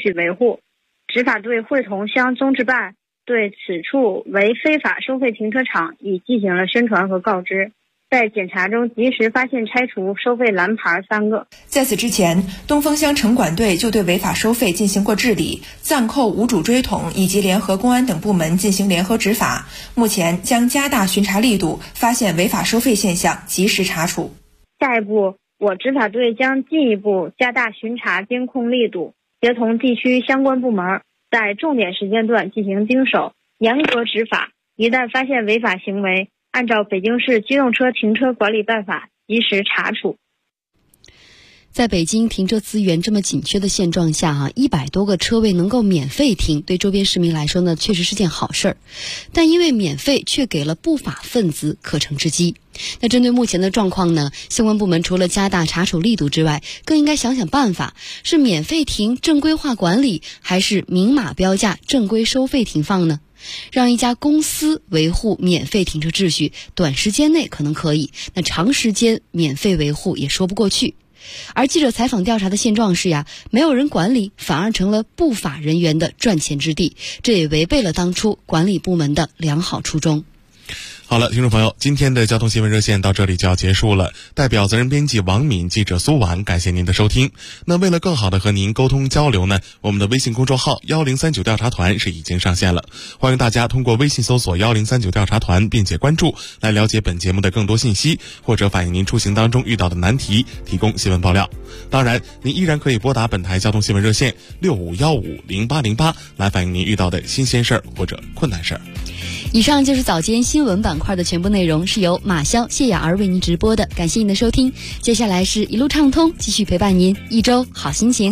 序维护。执法队会同乡综治办对此处为非法收费停车场已进行了宣传和告知，在检查中及时发现拆除收费蓝牌3个。 在此之前，东风乡城管队就对违法收费进行过治理，暂扣无主追统，以及联合公安等部门进行联合执法。目前将加大巡查力度，发现违法收费现象及时查处。 下一步，我执法队将进一步加大巡查监控力度，协同地区相关部门在重点时间段进行盯守，严格执法。一旦发现违法行为，按照北京市机动车停车管理办法及时查处。 在北京停车资源这么紧缺的现状下100多个车位能够免费停，对周边市民来说呢，确实是件好事儿。但因为免费，却给了不法分子可乘之机。那针对目前的状况呢，相关部门除了加大查处力度之外，更应该想想办法，是免费停正规化管理，还是明码标价正规收费停放呢？让一家公司维护免费停车秩序，短时间内可能可以，那长时间免费维护也说不过去。而记者采访调查的现状是没有人管理，反而成了不法人员的赚钱之地，这也违背了当初管理部门的良好初衷。 好了，听众朋友，今天的交通新闻热线到这里就要结束了。代表责任编辑王敏、记者苏婉，感谢您的收听。那为了更好的和您沟通交流呢，我们的微信公众号1039调查团是已经上线了，欢迎大家通过微信搜索1039调查团并且关注，来了解本节目的更多信息，或者反映您出行当中遇到的难题，提供新闻爆料。当然，您依然可以拨打本台交通新闻热线65150808来反映您遇到的新鲜事儿或者困难事儿。 以上就是早间新闻板块的全部内容，是由马潇、谢雅儿为您直播的，感谢您的收听。接下来是一路畅通，继续陪伴您一周好心情。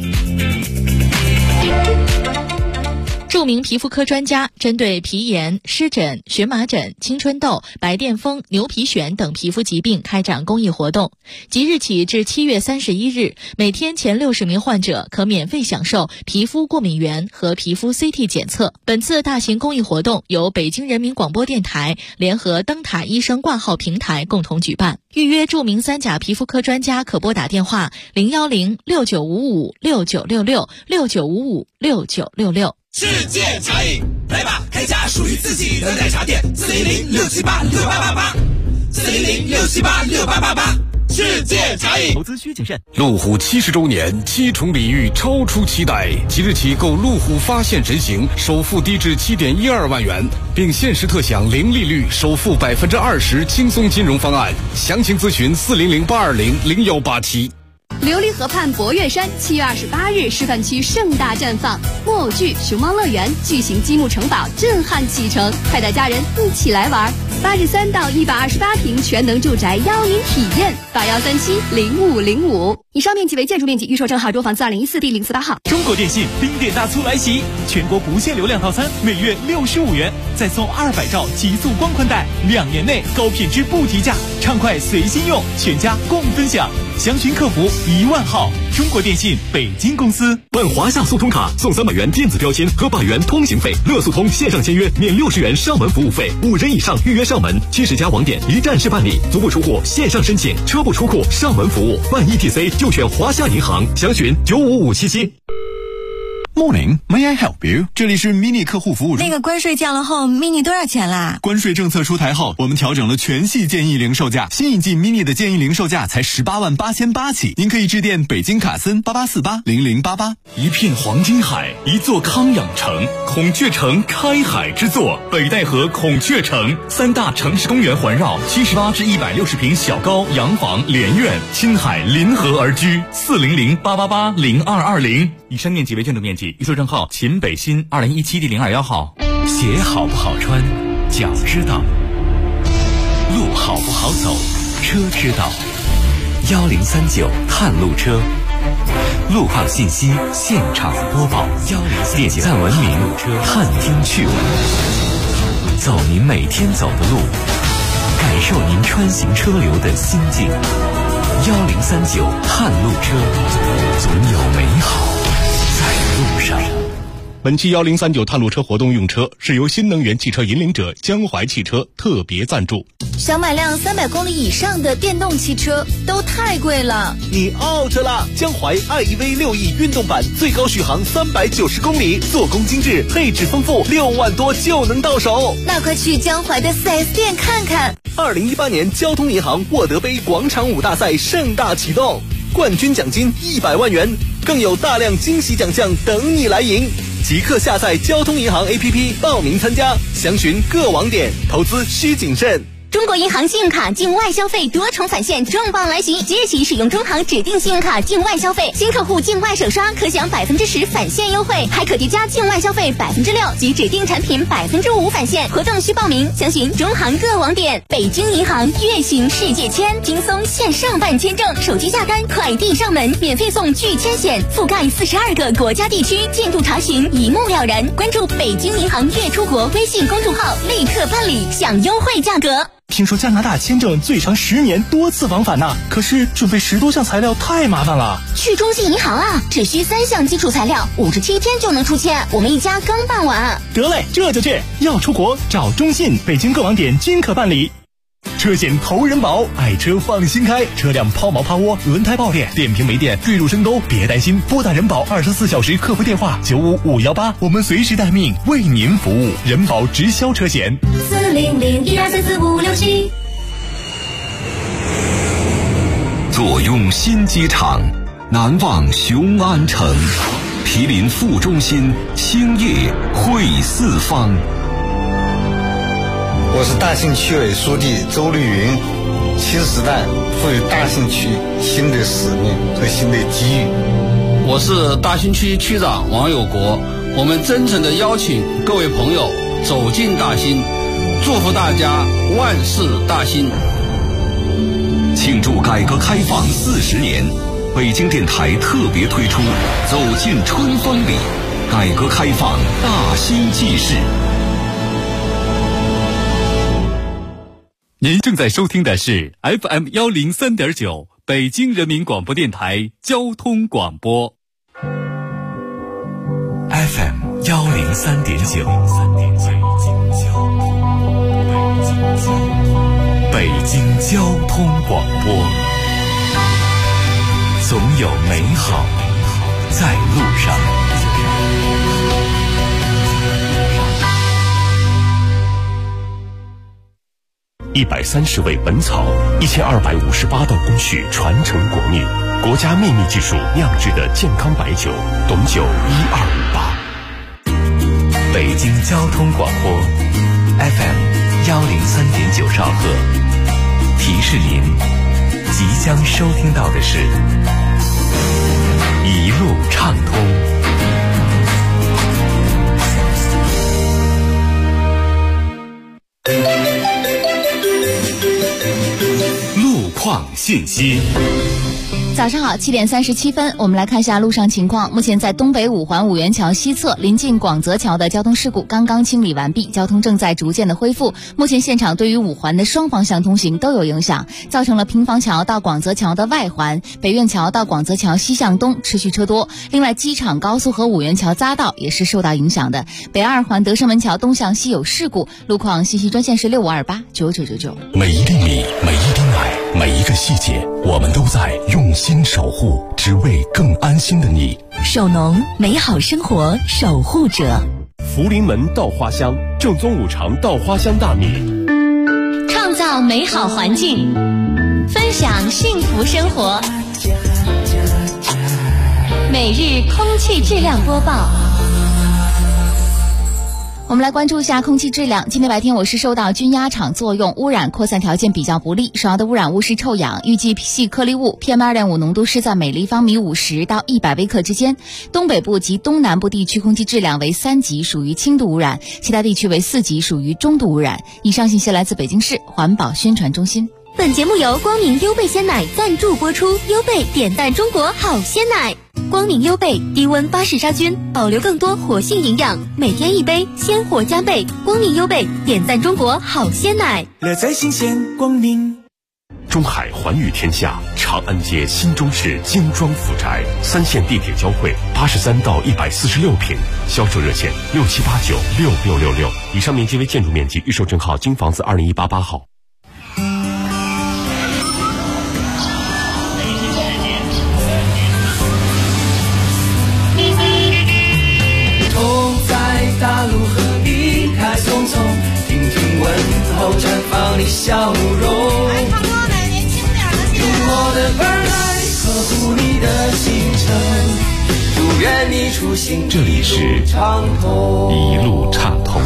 著名皮肤科专家针对皮炎、湿疹、荨麻疹、青春痘、白癜风、牛皮癣等皮肤疾病开展公益活动。即日起至7月31日，每天前60名患者可免费享受皮肤过敏原和皮肤 CT 检测。本次大型公益活动由北京人民广播电台联合灯塔医生挂号平台共同举办。预约著名3甲皮肤科专家可拨打电话0106955696669556966。 世界茶饮，来吧，开家属于自己的奶茶店，400-678-6888，400-678-6888，世界茶饮。 投资需谨慎。路虎70周年7重礼遇超出期待，即日起购路虎发现神行，首付低至7.12万元，并限时特享零利率，首付20%轻松金融方案。详情咨询400-820-0187。 琉璃河畔博岳山7月28日示范区盛大绽放，木偶剧、熊猫乐园、巨型积木城堡震撼启程，快带家人一起来玩。83到128平全能住宅邀您体验，81370505。以上面积为建筑面积，预售证号中房子2014第048号。 中国电信冰点大促来袭，全国不限流量套餐每月65元，再送200兆极速光宽带，2年内高品质不提价，畅快随心用，全家共分享。详询客服10000号。中国电信北京公司。 办华夏速通卡送300元电子标签和100元通行费，乐速通线上签约免60元上门服务费，5人以上预约上门，70家网点一站式办理，足不出户线上申请，车不出库上门服务，办 ETC 就选华夏银行，详询95577。 Morning, may I help you？ 这里是 mini 客户服务中。 那个关税降了后 ，mini 多少钱啦？ 关税政策出台后，我们调整了全系建议零售价，新一季 mini 的建议零售价才188800起，您可以致电北京卡森88480088。 一片黄金海，一座康养城，孔雀城开海之作，北戴河孔雀城，3大城市公园环绕，78至160平小高洋房连院，亲海临河而居，400-888-0220。以上面积为建筑面积，预售证号秦北新2017第021号。 鞋好不好穿，脚知道；路好不好走，车知道。1039探路车，路况信息现场播报。点赞文明，探听趣闻，走您每天走的路，感受您穿行车流的心境。1039探路车，总有美好在路上。 本期1039探路车活动用车是由新能源汽车引领者江淮汽车特别赞助。 想买辆300公里以上的电动汽车都太贵了， 你 out 了！江淮 iEV 6E 运动版最高续航390公里，做工精致，配置丰富，6万多就能到手。 那快去江淮的 4S 店看看。 2018年交通银行沃德杯广场舞大赛盛大启动，冠军奖金100万元，更有大量惊喜奖项等你来赢。即刻下载交通银行 APP 报名参加，详询各网点，投资需谨慎。 中国银行信用卡境外消费多重返现重磅来袭，即日起使用中行指定信用卡境外消费，新客户境外首刷可享10%返现优惠，还可叠加境外消费6%及指定产品5%返现。活动需报名，详询中行各网点。北京银行月行世界签，轻松线上办签证，手机下单，快递上门，免费送拒签险，覆盖42个国家地区，进度查询一目了然。关注北京银行月出国微信公众号，立刻办理，享优惠价格。 听说加拿大签证最长10年多次往返呢，可是准备10多项材料太麻烦了。 去中信银行啊，只需3项基础材料，57天就能出签，我们一家刚办完。 得嘞，这就去！要出国找中信，北京各网点均可办理。车险投人保，爱车放心开，车辆抛锚趴窝、轮胎爆裂、电瓶没电、坠入深沟，别担心，拨打人保24小时客服电话95518，我们随时待命，为您服务。人保直销车险 40012344567。 坐拥新机场，难忘雄安城，毗邻副中心，兴业汇四方。 我是大兴区委书记周绿云，新时代赋予大兴区新的使命和新的机遇。 我是大兴区区长王有国，我们真诚地邀请各位朋友走进大兴，祝福大家万事大兴。 庆祝改革开放40年，北京电台特别推出走进春风里，改革开放大兴纪事。 您正在收听的是 FM 103.9北京人民广播电台交通广播。 FM 103.9北京交通广播，总有美好在路上。130味本草，1258道工序传承国秘，国家秘密技术酿制的健康白酒，董酒1258。北京交通广播 FM 103.9兆赫，提示您即将收听到的是一路畅通。况信息。 早上好，7点37分，我们来看一下路上情况。目前在东北五环五元桥西侧临近广泽桥的交通事故刚刚清理完毕，交通正在逐渐的恢复。目前现场对于五环的双方向通行都有影响，造成了平房桥到广泽桥的外环、北苑桥到广泽桥西向东持续车多。另外，机场高速和五元桥匝道也是受到影响的。北二环德胜门桥东向西有事故，路况信息专线是65289999。 每一厘米，每一丁爱，每一个细节，我们都在用心守护，只为更安心的你。 首农，美好生活守护者。 福临门稻花香，正宗五常稻花香大米， 创造美好环境，分享幸福生活。每日空气质量播报。 我们来关注一下空气质量。今天白天我市受到均压场作用，污染扩散条件比较不利，主要的污染物是臭氧，预计细颗粒物 PM2.5 浓度是在每立方米50到100微克之间。东北部及东南部地区空气质量为3级，属于轻度污染，其他地区为4级，属于中度污染。以上信息来自北京市环保宣传中心。 本节目由光明优贝鲜奶赞助播出，优贝点赞中国好鲜奶。光明优贝低温巴氏杀菌，保留更多活性营养，每天一杯，鲜活加倍。光明优贝点赞中国好鲜奶， 乐在新鲜光明。 中海环宇天下，长安街新中式精装府宅，3线地铁交汇，83到146平，销售热线67896666。以上面积为建筑面积，预售证号京房子20188号。 大路和离开匆匆，听听问候，绽放你笑容。来唱歌来，年轻点的些。用我的耳来呵护你的行程，祝愿你出行这里是一路畅通。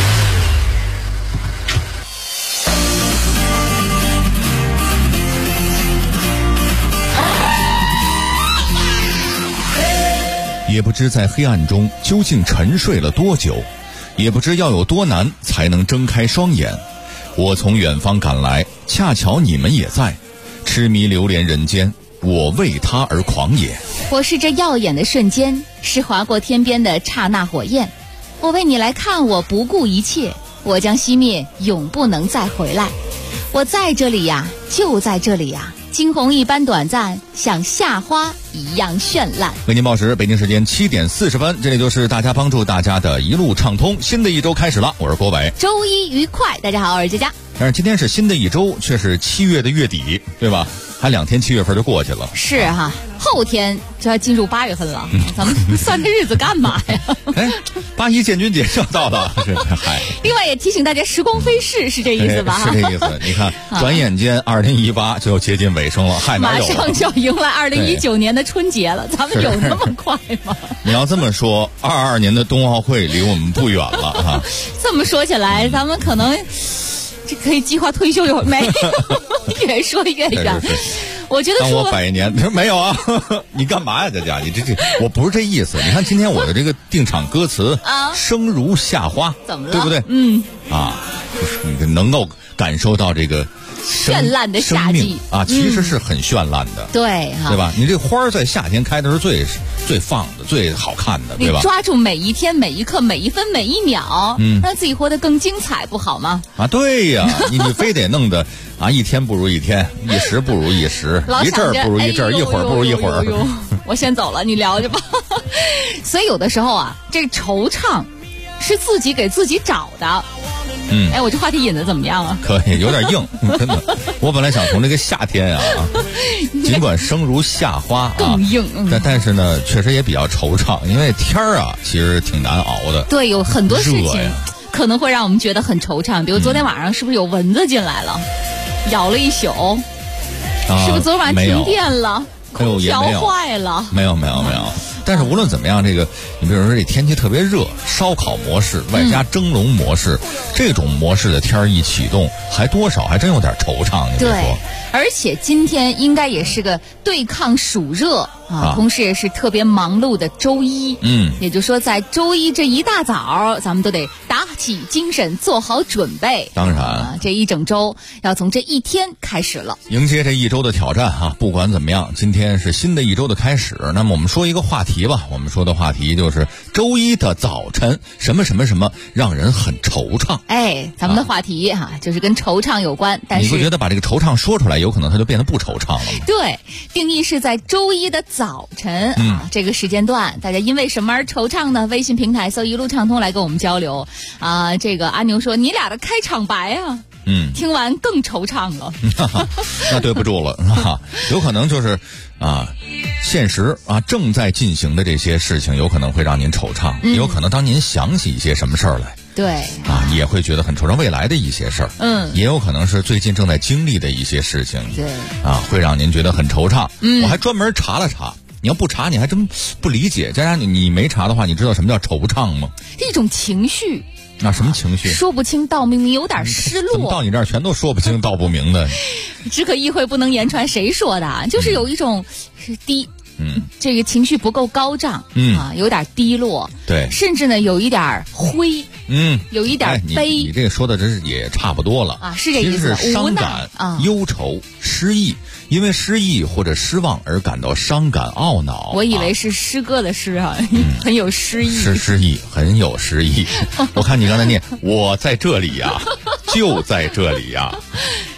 也不知在黑暗中究竟沉睡了多久，也不知要有多难才能睁开双眼。我从远方赶来，恰巧你们也在，痴迷流连人间，我为他而狂野。 我是这耀眼的瞬间，是划过天边的刹那火焰。我为你来看，我不顾一切，我将熄灭，永不能再回来。我在这里呀，就在这里呀，惊鸿一般短暂，像夏花一样绚烂。 为您报时，北京时间7点40分，这里就是大家帮助大家的一路畅通。新的一周开始了，我是郭伟。 周一愉快，大家好，我是佳佳。 但是今天是新的一周，却是7月的月底，对吧？还2天7月份就过去了。 是哈，后天就要进入8月份了，咱们算这日子干嘛呀？ 哎，81建军节就要到了，是嗨。 另外也提醒大家，时光飞逝是这意思吧？ 是这意思。你看，转眼间2018就接近尾声了，还哪有？ 马上就要迎来2019年的春节了，咱们有那么快吗？ 你要这么说，22年的冬奥会离我们不远了啊。 这么说起来，咱们可能这可以计划退休有没有？越说越远。我觉得当我100年没有啊？你干嘛呀，佳佳？你这我不是这意思。你看今天我的这个定场歌词啊，生如夏花， 怎么了？ 对不对？就是你能够感受到这个绚烂的夏季啊，其实是很绚烂的， 对吧？你这花在夏天开的是最放的、最好看的，对吧？ 你抓住每一天、每一刻、每一分、每一秒，让自己活得更精彩，不好吗？ 啊，对呀，你非得弄得啊，一天不如一天，一时不如一时，一阵儿不如一阵儿，一会儿不如一会儿。 我先走了，你聊去吧。所以有的时候啊，这惆怅是自己给自己找的。哎，我这话题引的怎么样啊？ 可以，有点硬，真的。我本来想从这个夏天啊，尽管生如夏花啊， 更硬， 但是呢，确实也比较惆怅，因为天儿啊，其实挺难熬的。 对，有很多事情可能会让我们觉得很惆怅，比如昨天晚上是不是有蚊子进来了，咬了一宿？是不是昨天晚上停电了？空调坏了？ 没有。但是无论怎么样，这个你比如说这天气特别热，烧烤模式外加蒸笼模式，这种模式的天儿一启动，还多少还真有点惆怅。你别说， 而且今天应该也是个对抗暑热啊，同时也是特别忙碌的周一。也就是说在周一这一大早，咱们都得打起精神，做好准备。 当然， 这一整周要从这一天开始了， 迎接这一周的挑战啊！不管怎么样，今天是新的一周的开始。那么我们说一个话题吧，我们说的话题就是周一的早晨，什么让人很惆怅。 哎，咱们的话题就是跟惆怅有关。但是你不觉得把这个惆怅说出来，有可能它就变得不惆怅了吗？ 对，定义是在周一的早晨这个时间段，大家因为什么而惆怅呢？微信平台搜一路畅通来跟我们交流啊。这个阿牛说你俩的开场白啊，听完更惆怅了。 那对不住了有可能就是现实正在进行的这些事情，有可能会让您惆怅，有可能当您想起一些什么事儿来， 对也会觉得很惆怅。未来的一些事儿，也有可能是最近正在经历的一些事情， 对会让您觉得很惆怅。我还专门查了查，你要不查你还真不理解。佳佳，你没查的话，你知道什么叫惆怅吗？ 一种情绪。 什么情绪？ 说不清道不明，有点失落。 怎么到你这儿全都说不清道不明的？ 只可意会不能言传，谁说的？就是有一种是低，这个情绪不够高涨，有点低落， 对， 甚至呢有一点灰，有一点悲。 你这个说的真是也差不多了是这意思。 其实是伤感、忧愁、失意，因为失意或者失望而感到伤感懊恼。 我以为是诗歌的诗很有诗意， 是诗意，很有诗意。我看你刚才念，我在这里呀，就在这里呀。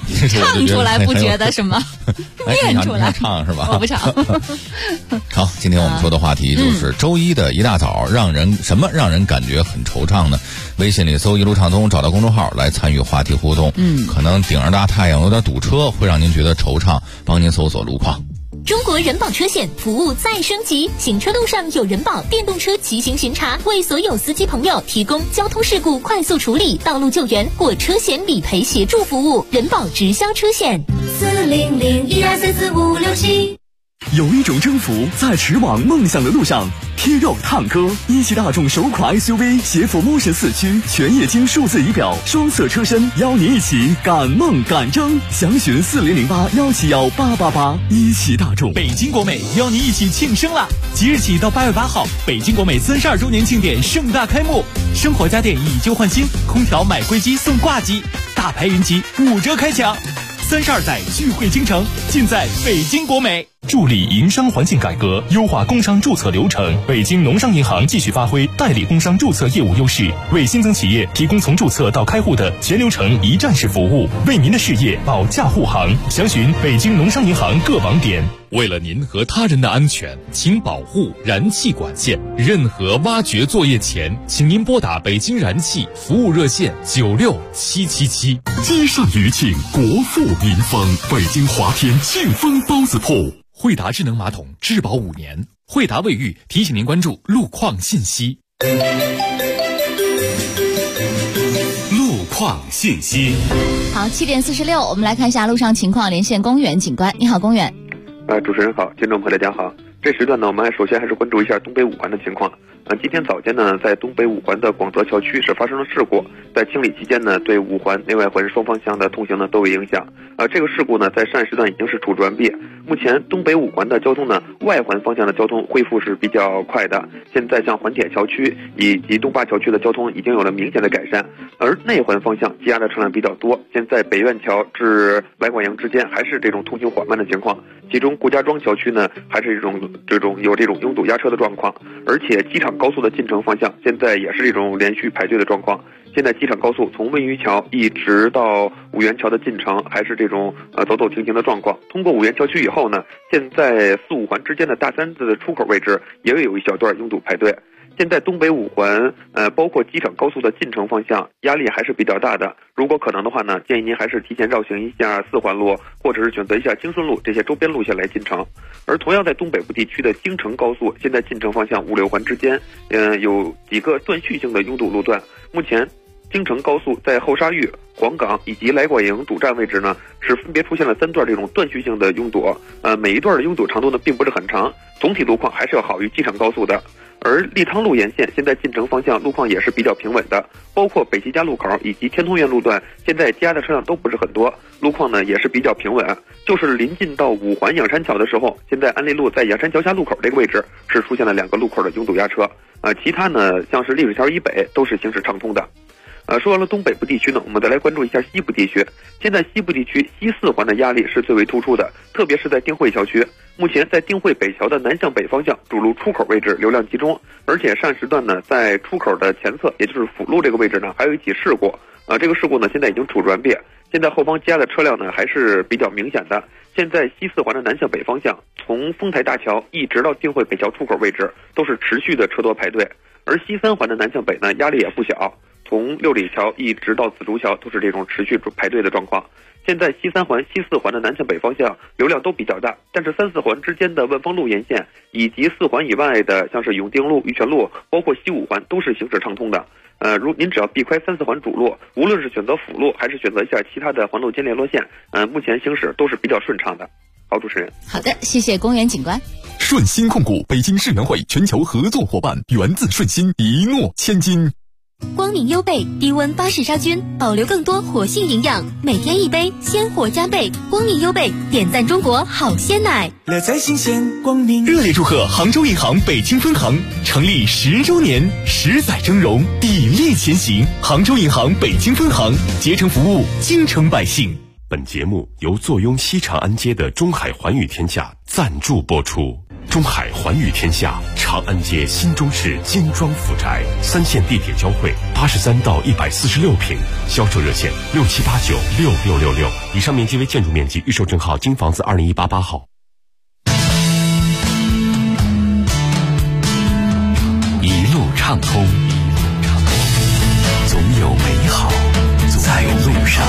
唱出来不觉得什么，念出来唱是吧？ 我不唱。 好，今天我们说的话题就是周一的一大早让人感觉很惆怅呢？微信里搜一路畅通，找到公众号来参与话题互动。可能顶着大太阳有点堵车，会让您觉得惆怅，帮您搜索路况。 中国人保车险服务再升级，行车路上有人保电动车骑行巡查，为所有司机朋友提供交通事故快速处理、道路救援或车险理赔协助服务。人保直销车险40012344567。 有一种征服在驰往梦想的路上。T Rock 探歌，一汽大众首款 SUV， 携辅Motion 4驱，全液晶数字仪表，双色车身，邀您一起赶梦赶征。详询4008171888。一汽大众。 北京国美邀您一起庆生啦！即日起到8月8号，北京国美32周年庆典盛大开幕，生活家电以旧换新，空调买归机送挂机，大牌云集5折开抢。32载聚会京城，尽在北京国美。 助力营商环境改革，优化工商注册流程。北京农商银行继续发挥代理工商注册业务优势，为新增企业提供从注册到开户的全流程一站式服务，为您的事业保驾护航。详询北京农商银行各网点。 为了您和他人的安全，请保护燃气管线。任何挖掘作业前，请您拨打北京燃气服务热线96777。 积善余庆，国富民丰。北京华天庆丰包子铺。 惠达智能马桶质保5年。惠达卫浴提醒您关注路况信息。 路况信息。 好，7点46，我们来看一下路上情况，连线公园警官。你好，公园。 主持人好，听众朋友大家好。这时段呢，我们首先还是关注一下东北5环的情况。今天早间呢，在东北5环的广泽桥区是发生了事故，在清理期间呢，对5环内外环双方向的通行呢都有影响。这个事故呢，在上时段已经是处置完毕。目前东北5环的交通呢，外环方向的交通恢复是比较快的。现在像环铁桥区以及东坝桥区的交通已经有了明显的改善，而内环方向积压的车辆比较多。现在北苑桥至来广营之间还是这种通行缓慢的情况，其中顾家庄桥区呢，还是有这种拥堵压车的状况，而且机场高速的进城方向现在也是这种连续排队的状况。现在机场高速从温榆桥一直到五元桥的进城还是这种走走停停的状况。通过五元桥区以后呢，现在4、5环之间的大三子的出口位置也有一小段拥堵排队。现在东北5环包括机场高速的进城方向压力还是比较大的，如果可能的话呢，建议您还是提前绕行一下4环路，或者是选择一下京顺路这些周边路线来进城。而同样在东北部地区的京承高速，现在进城方向5、6环之间有几个断续性的拥堵路段。目前京承高速在后沙峪、黄岗以及来广营主站位置呢，是分别出现了3段这种断续性的拥堵，每一段的拥堵长度呢并不是很长，总体路况还是要好于机场高速的。而利汤路沿线现在进城方向路况也是比较平稳的，包括北齐家路口以及天通苑路段，现在积压的车辆都不是很多，路况呢也是比较平稳。就是临近到5环仰山桥的时候，现在安利路在仰山桥下路口这个位置是出现了2个路口的拥堵压车，其他呢像是丽水桥以北都是行驶畅通的。说完了东北部地区呢，我们再来关注一下西部地区。现在西部地区西4环的压力是最为突出的，特别是在定慧桥区。目前在定慧北桥的南向北方向主路出口位置流量集中，而且上时段呢，在出口的前侧，也就是辅路这个位置呢，还有一起事故。这个事故呢，现在已经处置完毕。现在后方积压的车辆呢，还是比较明显的。现在西4环的南向北方向，从丰台大桥一直到定慧北桥出口位置，都是持续的车多排队。而西3环的南向北呢，压力也不小。从六里桥一直到紫竹桥都是这种持续排队的状况。现在西3环、西4环的南向北方向流量都比较大，但是3、4环之间的万丰路沿线以及4环以外的像是永定路、玉泉路，包括西5环都是行驶畅通的。如您只要避开3、4环主路，无论是选择辅路还是选择一下其他的环路间联络线，目前行驶都是比较顺畅的。好，主持人。 好的，谢谢公园警官。 顺鑫控股北京世园会全球合作伙伴，源自顺鑫，一诺千金。 光明优贝低温巴氏杀菌，保留更多活性营养，每天1杯，鲜活加倍。光明优贝点赞中国好鲜奶， 乐在新鲜。光明热烈祝贺杭州银行北京分行成立10周年，10载峥嵘，砥砺前行。杭州银行北京分行竭诚服务京城百姓。 本节目由坐拥西长安街的中海环宇天价赞助播出。 中海寰宇天下，长安街新中式精装复宅，3线地铁交汇，83到146平，销售热线67896666。以上面积为建筑面积，预售证号京房子20188号。 一路畅通，总有美好在路上。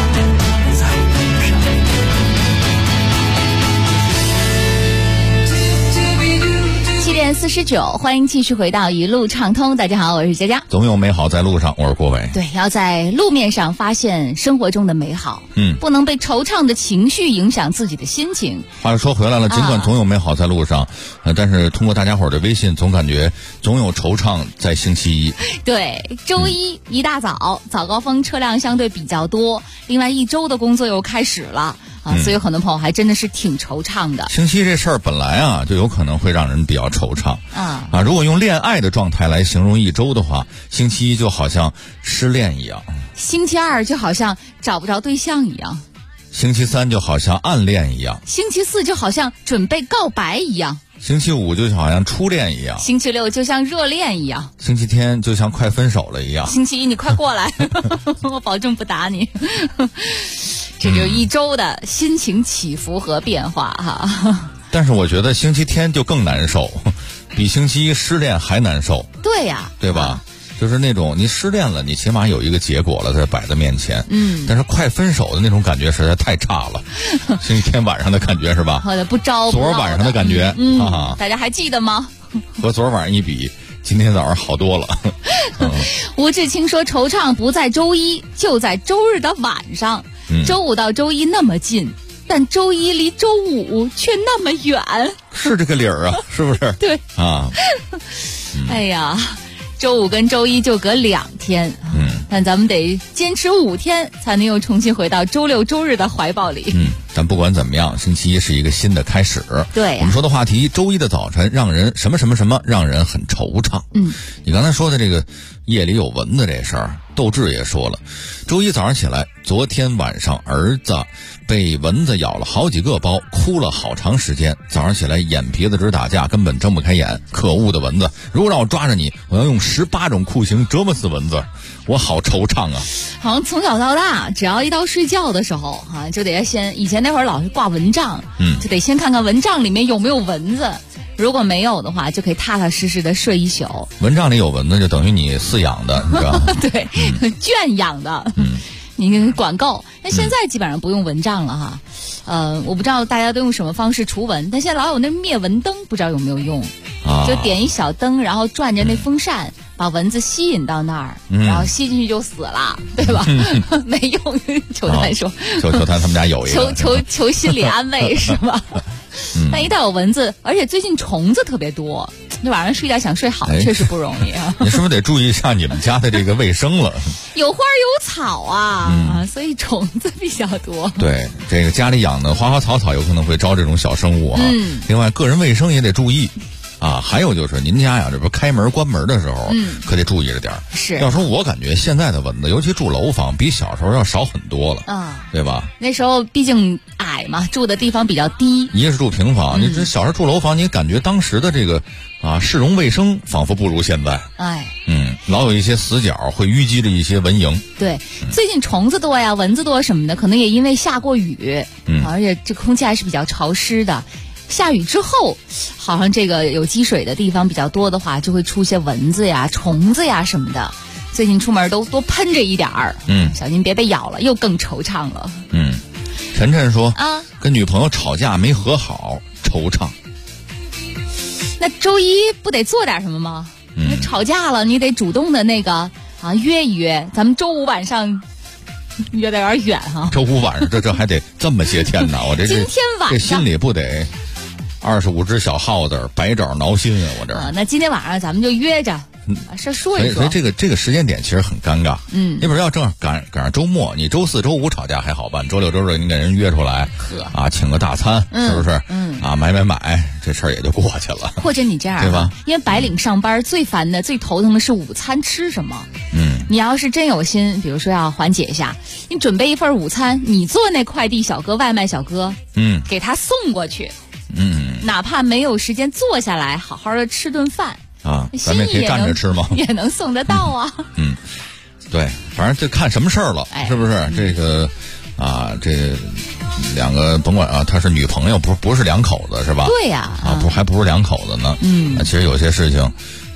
7点49，欢迎继续回到一路畅通。大家好，我是佳佳。 总有美好在路上，我是郭伟。 对，要在路面上发现生活中的美好，不能被惆怅的情绪影响自己的心情。 话又说回来了，尽管总有美好在路上，但是通过大家伙的微信，总感觉总有惆怅在星期一。 对，周一一大早，早高峰车辆相对比较多，另外一周的工作又开始了。所以很多朋友还真的是挺惆怅的。 星期这事儿本来就有可能会让人比较惆怅如果用恋爱的状态来形容一周的话，星期一就好像失恋一样， 星期二就好像找不着对象一样， 星期三就好像暗恋一样， 星期四就好像准备告白一样， 星期五就好像初恋一样， 星期六就像热恋一样， 星期天就像快分手了一样， 星期一你快过来我保证不打你这就是一周的心情起伏和变化哈。 但是我觉得星期天就更难受，比星期一失恋还难受。 对呀， 对吧？就是那种你失恋了，你起码有一个结果了在摆在面前。但是快分手的那种感觉实在太差了。星期天晚上的感觉是吧？ 不着昨晚上的感觉， 大家还记得吗？ 和昨晚上一比，今天早上好多了。 吴志清说，惆怅不在周一，就在周日的晚上。周五到周一那么近，但周一离周五却那么远， 是这个理儿啊，是不是？ 对哎呀，周五跟周一就隔2天，但咱们得坚持5天，才能又重新回到周六周日的怀抱里。 但不管怎么样，星期一是一个新的开始。 对我们说的话题，周一的早晨让人什么什么什么让人很惆怅。你刚才说的这个夜里有蚊子这事儿，窦智也说了，周一早上起来，昨天晚上儿子被蚊子咬了好几个包，哭了好长时间，早上起来眼皮子直打架，根本睁不开眼。可恶的蚊子，如果让我抓着你，我要用18种酷刑折磨死蚊子，我好惆怅啊。 好像从小到大，只要一到睡觉的时候就得先，以前那会儿老是挂蚊帐，就得先看看蚊帐里面有没有蚊子，如果没有的话，就可以踏踏实实的睡一宿。 蚊帐里有蚊子，就等于你饲养的，你知道吗？ 对，圈养的。你管够。那现在基本上不用蚊帐了哈。我不知道大家都用什么方式除蚊，但现在老有那灭蚊灯，不知道有没有用。就点一小灯，然后转着那风扇，把蚊子吸引到那儿，然后吸进去就死了，对吧？没用。球探说， 球探他们家有一个， 求心理安慰是吧？但一旦有蚊子，而且最近虫子特别多，那晚上睡觉想睡好确实不容易啊。 你是不是得注意一下你们家的这个卫生了？ 有花有草啊，所以虫子比较多。 对，这个家里养的花花草草有可能会招这种小生物另外个人卫生也得注意。还有就是您家呀，这不开门关门的时候，可得注意着点儿。 是， 要说我感觉现在的蚊子，尤其住楼房，比小时候要少很多了对吧？ 那时候毕竟矮嘛，住的地方比较低。 一个是住平房，你这小时候住楼房，你感觉当时的这个市容卫生仿佛不如现在。老有一些死角会淤积着一些蚊蝇。 对，最近虫子多呀，蚊子多什么的，可能也因为下过雨，而且这空气还是比较潮湿的。下雨之后，好像这个有积水的地方比较多的话，就会出现蚊子呀、虫子呀什么的。最近出门都多喷着一点儿，小心别被咬了，又更惆怅了。 晨晨说跟女朋友吵架没和好，惆怅。 那周一不得做点什么吗？吵架了，你得主动的那个约一约，咱们周五晚上。约得有点远哈。 周五晚上这还得这么些天呢，我这今天晚上这心里不得25只小耗子白爪挠心啊！我这那今天晚上咱们就约着把事说一说。 所以这个时间点其实很尴尬。你比如要正好赶上周末，你周4、周5吵架还好办，周6、周日你给人约出来请个大餐，是不是？买，这事儿也就过去了。 或者你这样， 对吧？ 因为白领上班最烦的、最头疼的是午餐吃什么。你要是真有心，比如说要缓解一下，你准备一份午餐，你做那快递小哥、外卖小哥，给他送过去。 哪怕没有时间坐下来好好的吃顿饭啊，咱们也可以站着吃吗？ 也能送得到啊。 对，反正就看什么事儿了，是不是？这个啊，这两个甭管啊，他是女朋友，不是两口子是吧？ 对呀， 还不是两口子呢。其实有些事情，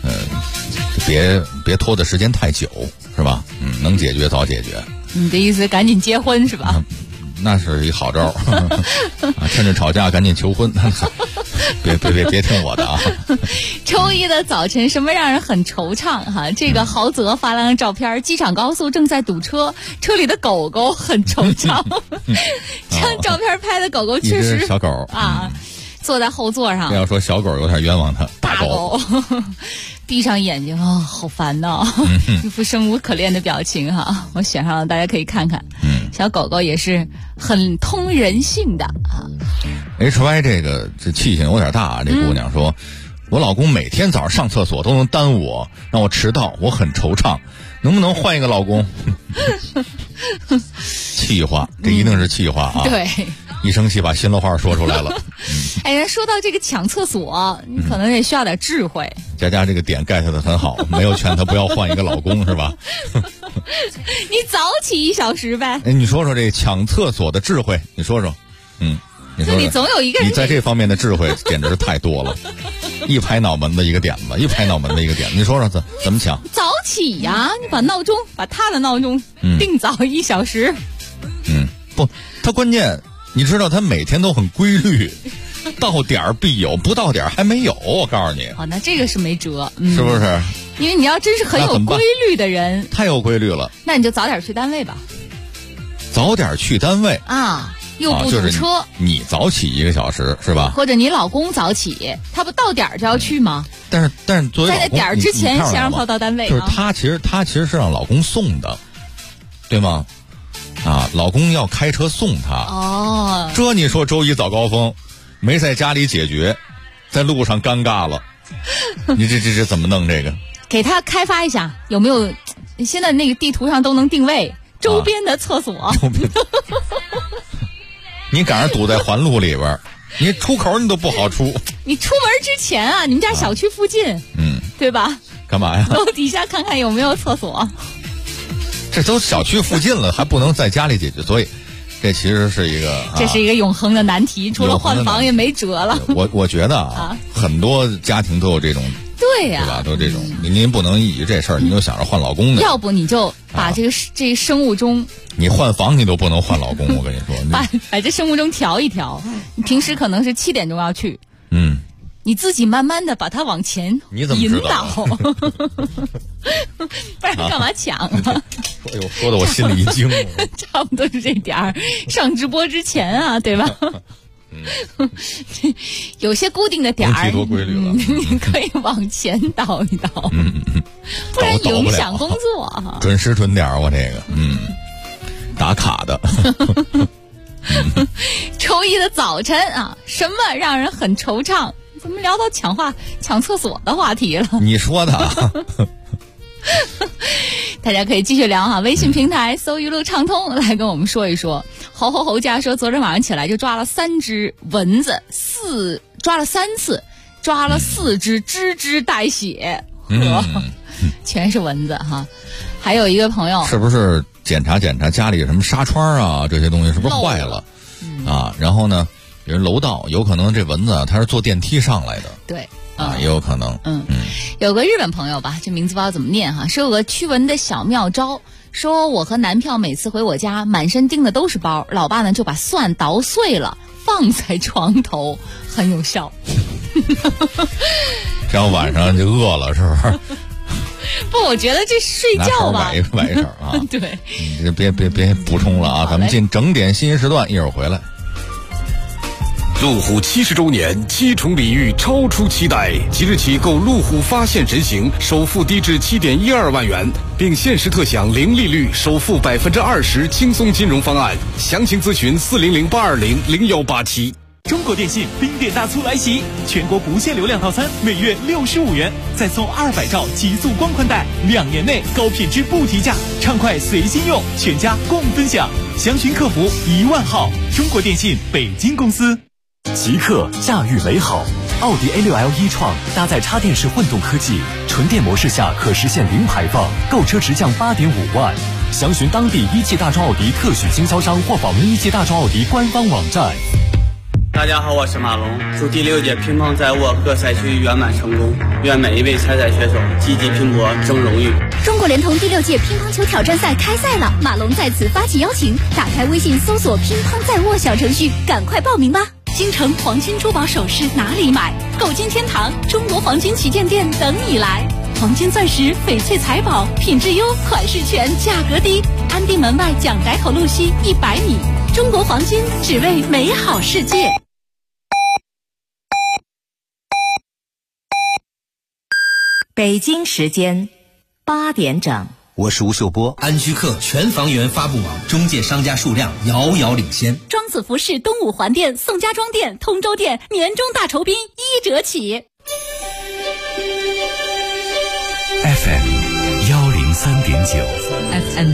别拖的时间太久，是吧？能解决早解决。 你的意思赶紧结婚是吧？ 那是一好招趁着吵架赶紧求婚。别听我的啊！ 周一的早晨，什么让人很惆怅哈？这个豪泽发了张照片，机场高速正在堵车，车里的狗狗很惆怅。这张照片拍的狗狗确实小狗啊，坐在后座上。 要说小狗有点冤枉它， 大狗闭上眼睛啊，好烦呐！一副生无可恋的表情哈。我选上了，大家可以看看。小狗狗也是很通人性的啊。 HY 这气性有点大，这姑娘说，我老公每天早上上厕所都能耽误我，让我迟到，我很惆怅，能不能换一个老公？气话，这一定是气话啊！ 对， 一生气把心里话说出来了。 哎，说到这个抢厕所，你可能也需要点智慧。 佳这个点 get 得很好，没有劝她不要换一个老公是吧？ 你早起1小时呗。 你说说这抢厕所的智慧，你说说。你说你总有一个人， 你在这方面的智慧简直是太多了，一拍脑门子一个点子，一拍脑门子一个点子。你说说怎么抢？ 早起呀，你把他的闹钟定早1小时。 不，他关键你知道他每天都很规律，到点必有，不到点还没有。我告诉你， 那这个是没辙， 是不是？ 因为你要真是很有规律的人， 太有规律了， 那你就早点去单位吧。 早点去单位啊。又不堵车， 你早起1个小时是吧？ 或者你老公早起，他不到点就要去吗？ 但是作为在那点之前先让他到单位， 就是他其实是让老公送的，对吗？老公要开车送他。这你说周一早高峰没在家里解决，在路上尴尬了，你这怎么弄这个？ 给他开发一下，有没有？现在那个地图上都能定位周边的厕所。 你赶上堵在环路里边，你出口你都不好出。你出门之前啊，你们家小区附近，对吧？ 干嘛呀？ 楼底下看看有没有厕所。 这都小区附近了，还不能在家里解决，所以这其实是一个， 这是一个永恒的难题，除了换房也没辙了。 我觉得很多家庭都有这种。 对呀， 对吧？都这种，您不能以这事儿，你就想着换老公的。 要不你就把这生物钟， 你换房你都不能换老公，我跟你说， 把这生物钟调一调。你平时可能是7点钟要去，你自己慢慢的把它往前引导，不然干嘛抢啊？ 哎呦，说的我心里一惊。 差不多是这点儿，上直播之前啊，对吧？有些固定的点儿， 多规律了， 你可以往前倒一倒，不然影响工作。 准时准点我这个，打卡的。 周一的早晨啊，什么让人很惆怅？怎么聊到抢厕所的话题了？ 你说的。 大家可以继续聊哈，微信平台搜一路畅通来跟我们说一说。侯家说，昨天晚上起来就抓了3只蚊子，抓了3次，抓了4只，只只带血，全是蚊子哈。还有一个朋友， 是不是检查家里有什么纱窗啊，这些东西是不是坏了啊？然后呢，比如楼道，有可能这蚊子它是坐电梯上来的， 对。 也有可能。 有个日本朋友吧，这名字不知道怎么念哈，说有个驱蚊的小妙招，说我和男票每次回我家，满身钉的都是包，老爸呢就把蒜捣碎了放在床头，很有效。 这样晚上就饿了，是不是？ 不，我觉得这睡觉吧， 崴一声啊。 对， 你别补充了啊，咱们进整点新时段，一会儿回来。 路虎70周年7重礼遇超出期待，即日起购路虎发现神行，首付低至7.12万元，并限时特享零利率，首付20%轻松金融方案。详情咨询400-820-0187。 中国电信冰点大促来袭，全国不限流量套餐每月65元，再送200兆极速光宽带，2年内高品质不提价，畅快随心用，全家共分享。详询客服1万号。中国电信北京公司。 极客驾驭美好，奥迪 A6L e-tron搭载插电式混动科技，纯电模式下可实现零排放，购车直降8.5万。详询当地一汽大众奥迪特许经销商或访问一汽大众奥迪官方网站。 大家好，我是马龙，祝第6届乒乓在握各赛区圆满成功，愿每一位参赛选手积极拼搏争荣誉。 中国联通第6届乒乓球挑战赛开赛了，马龙在此发起邀请，打开微信搜索乒乓在握小程序，赶快报名吧。京城黄金珠宝首饰哪里买？购金天堂中国黄金旗舰店等你来。黄金钻石翡翠财宝，品质优，款式全，价格低。安定门外蒋宅口路西100米。中国黄金，只为美好世界。 北京时间8点整。 我是吴秀波。安居客全房源发布网，中介商家数量遥遥领先。 庄子服饰东五环店、宋家庄店、通州店年终大酬宾1折起。 FM 103.9 FM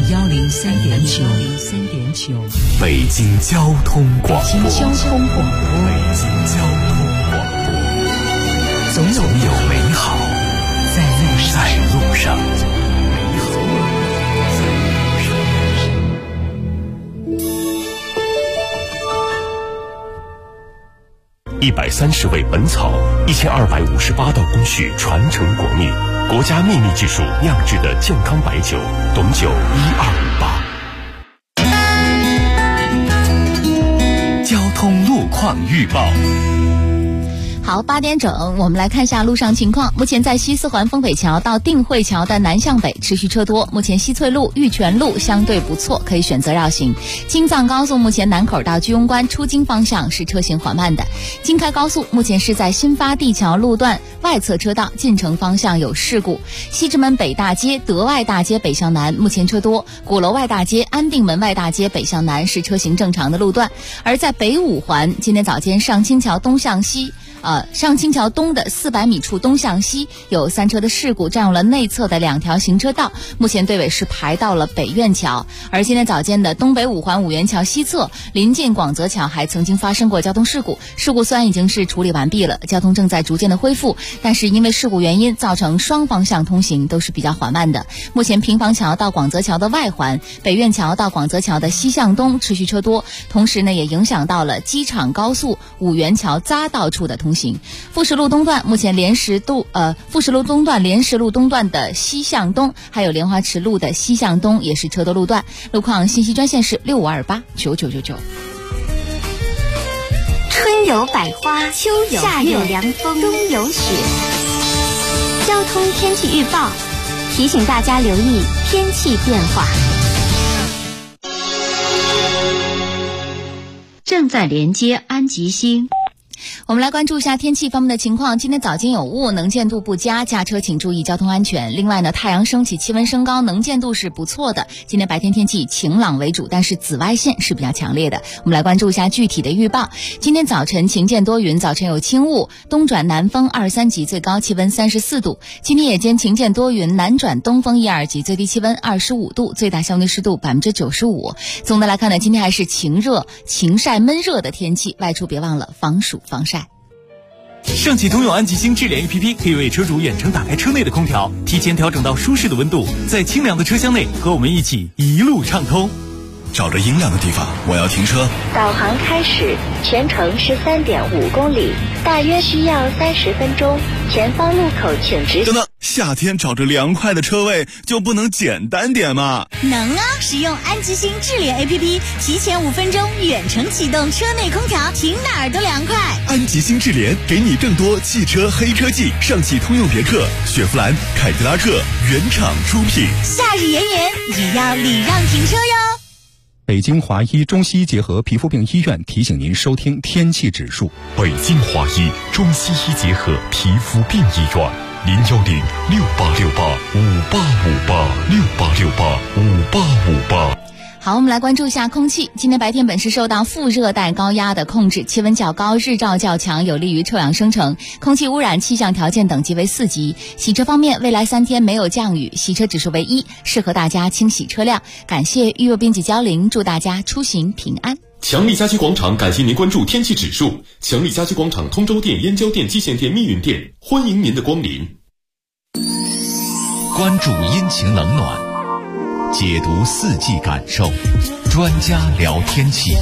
103.9 北京交通广播。 北京交通广播。总有美好在路上。 130味本草，1258道工序传承国秘，国家秘密技术酿制的健康白酒，董酒1258。 交通路况预报。 好，8点整，我们来看一下路上情况。目前在西四环丰北桥到定慧桥的南向北持续车多，目前西翠路、玉泉路相对不错，可以选择绕行。京藏高速目前南口到居庸关出京方向是车行缓慢的。京开高速目前是在新发地桥路段外侧车道进城方向有事故。西直门北大街、德外大街北向南目前车多，鼓楼外大街、安定门外大街北向南是车行正常的路段。而在北五环，今天早间上清桥东向西上清桥东的400米处东向西有3车的事故，占用了内侧的2条行车道，目前队尾是排到了北苑桥。而今天早间的东北五环五元桥西侧临近广泽桥还曾经发生过交通事故，事故虽然已经是处理完毕了，交通正在逐渐的恢复，但是因为事故原因造成双方向通行都是比较缓慢的。目前平房桥到广泽桥的外环、北苑桥到广泽桥的西向东持续车多，同时呢也影响到了机场高速五元桥匝道处的通行。富士路东段目前富士路东段莲石路东段的西向东，还有莲花池路的西向东也是车多路段。路况信息专线是65289999。 春有百花，秋有夏有凉风，冬有雪。交通天气预报提醒大家留意天气变化。 正在连接安吉星。 我们来关注一下天气方面的情况。今天早间有雾，能见度不佳，驾车请注意交通安全。另外呢，太阳升起，气温升高，能见度是不错的。今天白天天气晴朗为主，但是紫外线是比较强烈的。我们来关注一下具体的预报。今天早晨晴间多云，早晨有轻雾，东转南风2、3级，最高气温34度。今天夜间晴间多云，南转东风1、2级，最低气温25度，最大相对湿度95%。总的来看呢，今天还是晴热、晴晒、闷热的天气，外出别忘了防暑防晒。 上汽通用安吉星智联 APP 可以为车主远程打开车内的空调，提前调整到舒适的温度，在清凉的车厢内和我们一起一路畅通。 找着阴凉的地方，我要停车。 导航开始，全程是3.5公里，大约需要30分钟。前方路口请直行。 等等，夏天找着凉快的车位就不能简单点吗？ 能啊！使用安吉星智联 APP， 提前5分钟远程启动车内空调，停哪儿都凉快。 安吉星智联给你更多汽车黑科技，上汽通用别克、雪佛兰、凯迪拉克原厂出品。 夏日炎炎，也要礼让停车哟。 北京华医中西医结合皮肤病医院提醒您收听天气指数。 北京华医中西医结合皮肤病医院，010-6868-5858，6868-5858。 好，我们来关注一下空气。今天白天本市受到副热带高压的控制，气温较高，日照较强，有利于臭氧生成，空气污染气象条件等级为4级。洗车方面，未来3天没有降雨，洗车指数为1，适合大家清洗车辆。感谢育若编辑交零，祝大家出行平安。 强力家居广场感谢您关注天气指数。强力家居广场通州店、燕郊店、蓟县店、密云店，欢迎您的光临。 关注阴晴冷暖，解读四季感受，专家聊天气。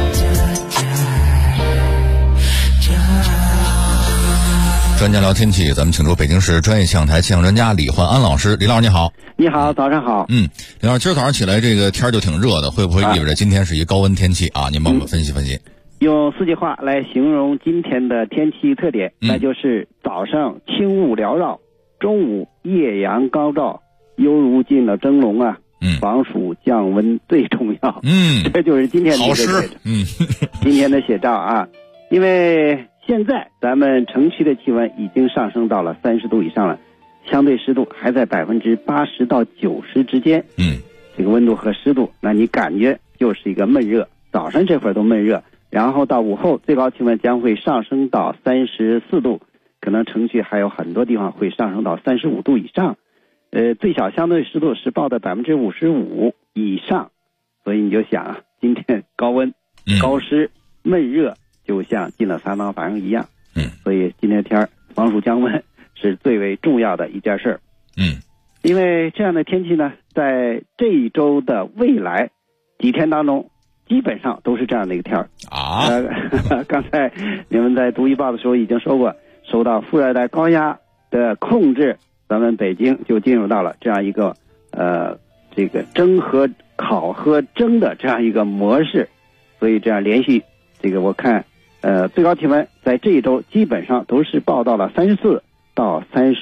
专家聊天气，咱们请出北京市专业气象台气象专家李焕安老师。李老师你好。 你好，早上好。 李老师，今儿早上起来这个天就挺热的，会不会意味着今天是一高温天气啊？您帮我们分析分析。 用4句话来形容今天的天气特点，那就是早上轻雾缭绕，中午艳阳高照，犹如进了蒸笼啊。防暑降温最重要。这就是今天的好诗。今天的写照啊，因为现在咱们城区的气温已经上升到了30度以上了，相对湿度还在80%到90%之间。这个温度和湿度，那你感觉就是一个闷热，早上这会儿都闷热，然后到午后最高气温将会上升到34度，可能城区还有很多地方会上升到35度以上。最小相对湿度是报的55%以上，所以你就想啊，今天高温、高湿、闷热，就像进了3道反应一样。所以今天的天防暑降温是最为重要的一件事。因为这样的天气呢，在这一周的未来几天当中，基本上都是这样的一个天儿啊。刚才你们在读预报的时候已经说过，受到副热带高压的控制，咱们北京就进入到了这样一个这个蒸和烤和蒸的这样一个模式，所以这样连续这个我看最高气温在这一周基本上都是报到了34到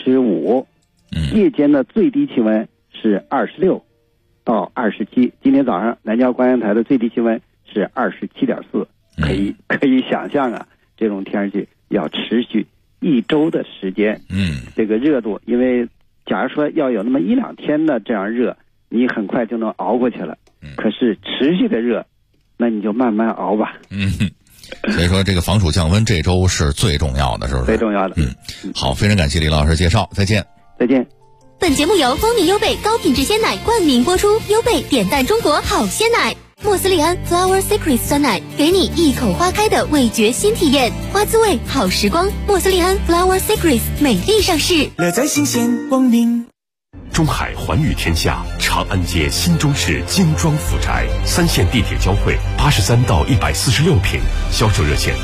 35，夜间的最低气温是26到27。今天早上南郊观阳台的最低气温是27.4，可以想象啊，这种天气要持续1周的时间。这个热度，因为假如说要有那么1-2天的这样热，你很快就能熬过去了。可是持续的热，那你就慢慢熬吧。 所以说这个防暑降温这周是最重要的，是不是？ 最重要的。 好，非常感谢李老师介绍，再见。 再见。 本节目由蜂蜜优贝高品质鲜奶冠名播出，优贝点赞中国好鲜奶。莫斯利安 Flower Secret 酸奶，给你一口花开的味觉新体验，花滋味好时光。莫斯利安 Flower Secret 美丽上市， 乐在新鲜光明。 中海环宇天下长安街新中式精装府宅，3线地铁交汇，83到146平，销售热线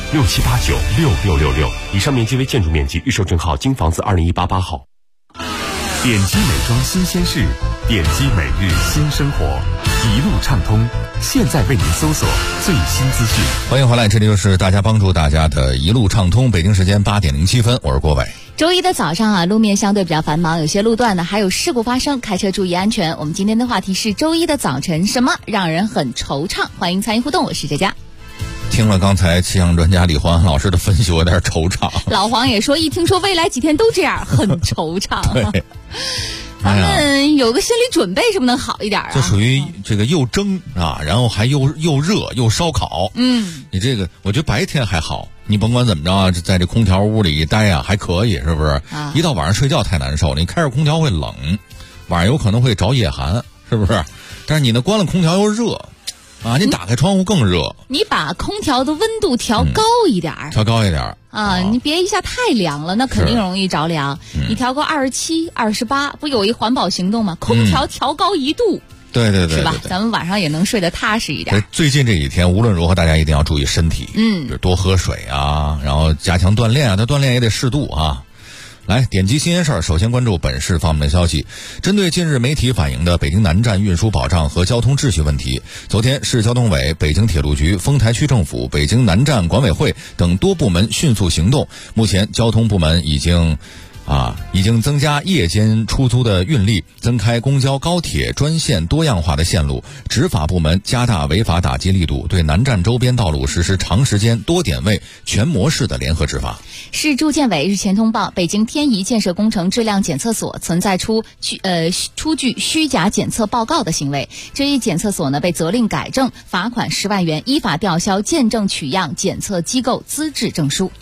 67896666，以上面积为建筑面积，预售证号京房子20188号。 点击美妆新鲜事，点击每日新生活，一路畅通，现在为您搜索最新资讯。 欢迎回来，这里就是大家帮助大家的一路畅通。北京时间8点07分，我是郭伟。 周一的早上啊，路面相对比较繁忙，有些路段呢还有事故发生，开车注意安全。我们今天的话题是周一的早晨，什么让人很惆怅？欢迎参与互动，我是佳佳。 听了刚才气象专家李焕安老师的分析，我有点惆怅。 老黄也说，一听说未来几天都这样，很惆怅。 对， 咱们有个心理准备，是不是能好一点啊？ 这属于这个又蒸啊，然后还又热又烧烤。你这个我觉得白天还好，你甭管怎么着啊，在这空调屋里一待啊还可以，是不是？一到晚上睡觉太难受了，你开着空调会冷，晚上有可能会着夜寒，是不是？但是你呢关了空调又热。你打开窗户更热。你把空调的温度调高一点， 调高一点啊！你别一下太凉了，那肯定容易着凉。你调个27、28，不有一环保行动吗？空调调高1度。 对， 是吧？咱们晚上也能睡得踏实一点。 最近这几天，无论如何，大家一定要注意身体，多喝水啊，然后加强锻炼啊，但锻炼也得适度啊。来，点击新鲜事儿，首先关注本市方面的消息。针对近日媒体反映的北京南站运输保障和交通秩序问题，昨天市交通委、北京铁路局、丰台区政府、北京南站管委会等多部门迅速行动。目前交通部门已经增加夜间出租的运力，增开公交、高铁专线多样化的线路。执法部门加大违法打击力度，对南站周边道路实施长时间、多点位、全模式的联合执法。 市住建委日前通报，北京天仪建设工程质量检测所存在出具虚假检测报告的行为，这一检测所呢被责令改正，罚款10万元，依法吊销见证取样检测机构资质证书。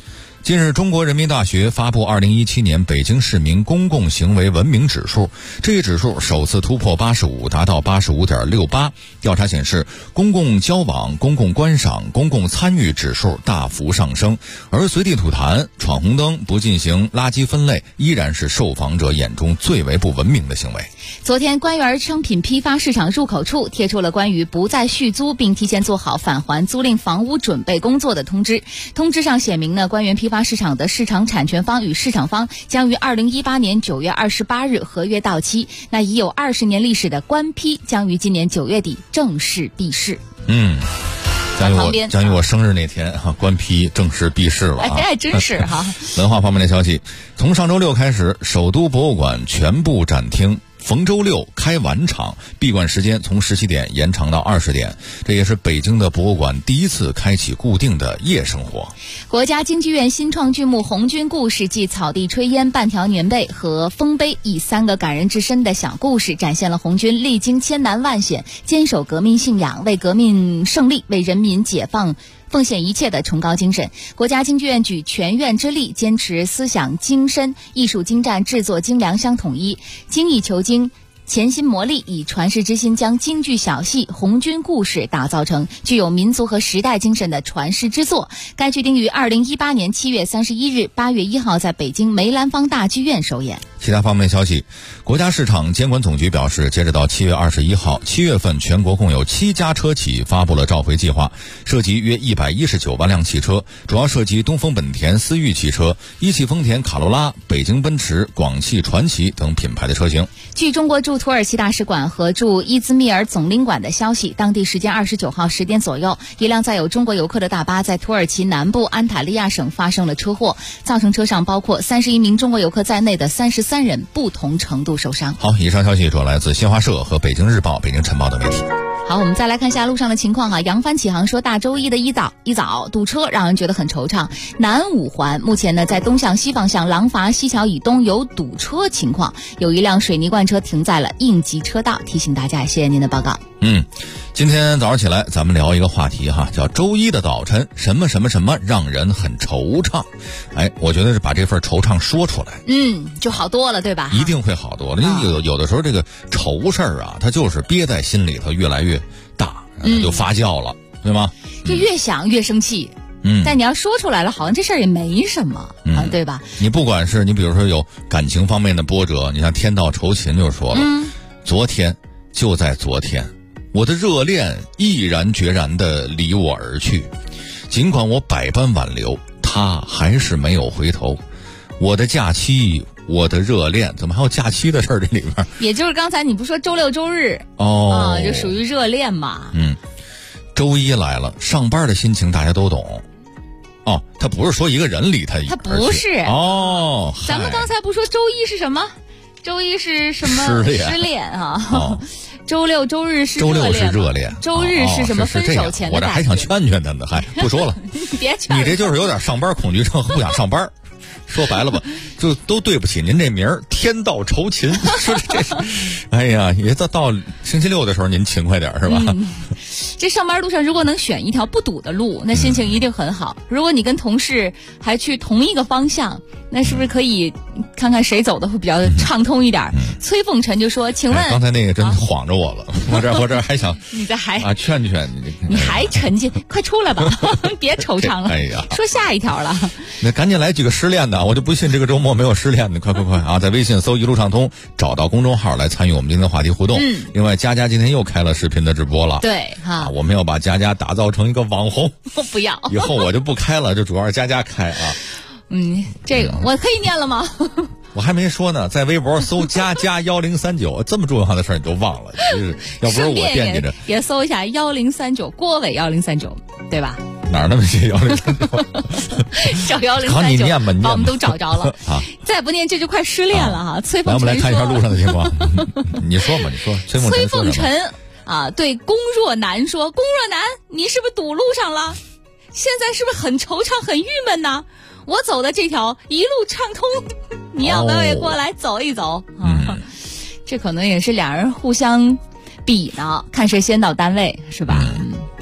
近日，中国人民大学发布2017年北京市民公共行为文明指数，这一指数首次突破85，达到85.68。调查显示，公共交往、公共观赏、公共参与指数大幅上升，而随地吐痰、闯红灯、不进行垃圾分类依然是受访者眼中最为不文明的行为。 昨天，官园商品批发市场入口处贴出了关于不再续租并提前做好返还租赁房屋准备工作的通知。通知上写明呢，官园批发市场的市场产权方与市场方将于2018年9月28日合约到期。那已有20年历史的官批将于今年9月底正式闭市。 将于我生日那天官批正式闭市了啊！ 还真是哈。 文化方面的消息，从上周六开始，首都博物馆全部展厅。逢周六开晚场，闭馆时间从17点延长到20点，这也是北京的博物馆第一次开启固定的夜生活。 国家京剧院新创剧目《红军故事》暨草地炊烟、半条棉被和丰碑以3个感人至深的小故事，展现了红军历经千难万险，坚守革命信仰，为革命胜利、为人民解放奉献一切的崇高精神。国家京剧院举全院之力，坚持思想精深、艺术精湛、制作精良相统一，精益求精，潜心磨砺，以传世之心将京剧小戏《红军故事》打造成具有民族和时代精神的传世之作。该剧定于2018年7月31日、8月1号在北京梅兰芳大剧院首演。 其他方面消息，国家市场监管总局表示，截止到7月21号，7月份全国共有7家车企发布了召回计划，涉及约119万辆汽车，主要涉及东风本田思域汽车、一汽丰田卡罗拉、北京奔驰、广汽传祺等品牌的车型。 据中国驻土耳其大使馆和驻伊兹密尔总领馆的消息，当地时间29号10点左右，一辆载有中国游客的大巴在土耳其南部安塔利亚省发生了车祸，造成车上包括31名中国游客在内的33人不同程度受伤。 好，以上消息主要来自新华社和北京日报、北京晨报等媒体。 好，我们再来看一下路上的情况哈。扬帆启航说，大周一的一早堵车，让人觉得很惆怅。南5环目前呢，在东向西方向廊坊西桥以东有堵车情况，有一辆水泥罐车停在了应急车道，提醒大家，谢谢您的报告。 今天早上起来咱们聊一个话题哈，叫周一的早晨什么什么什么让人很惆怅。我觉得是把这份惆怅说出来就好多了，对吧？ 一定会好多了。因为有的时候这个愁事儿啊，它就是憋在心里头越来越大，就发酵了，对吗？ 就越想越生气。但你要说出来了，好像这事儿也没什么对吧？ 你不管是你比如说有感情方面的波折，你像天道酬勤就说了，昨天就在昨天，我的热恋毅然决然地离我而去，尽管我百般挽留，他还是没有回头。我的假期，我的热恋，怎么还有假期的事儿？这里边， 也就是刚才你不说周六周日就属于热恋嘛。 周一来了，上班的心情大家都懂。他不是说一个人离他不是咱们刚才不说周一是什么？周一是什么？失恋啊。周六周日是热恋， 周日是什么？分手前的我这还想劝劝他呢，不说了。 别劝， 你这就是有点上班恐惧症，不想上班。说白了吧，就都对不起您这名儿，天道酬勤。说这是，也到星期六的时候您勤快点是吧？ 这上班路上如果能选一条不堵的路，那心情一定很好。如果你跟同事还去同一个方向，那是不是可以看看谁走的会比较畅通一点？崔凤臣就说：“请问， 刚才那个真晃着我了，我这还想你这还劝劝你还沉浸，快出来吧，别惆怅了。说下一条了， 那赶紧来几个失恋的，我就不信这个周末没有失恋的，快啊！在微信搜一路畅通，找到公众号来参与我们今天的话题互动。另外，佳佳今天又开了视频的直播了， 对哈， 我们要把佳佳打造成一个网红， 不要， 以后我就不开了，就主要是佳佳开啊。 这个我可以念了吗？ 我还没说呢，在微博搜佳佳1039，这么重要的事儿你都忘了，要不是我惦记着， 也搜一下1039郭伟1039，对吧？ 哪儿那么些1039？ 找1039， 好，你念吧， 把我们都找着了啊！再不念这就快失恋了哈。崔凤臣， 我们来看一下路上的情况。你说嘛，你说。 崔凤臣对龚若楠说：“龚若楠，你是不是堵路上了？现在是不是很惆怅、很郁闷呢？我走的这条一路畅通，你要不要也过来走一走？”这可能也是两人互相比呢，看谁先到单位，是吧？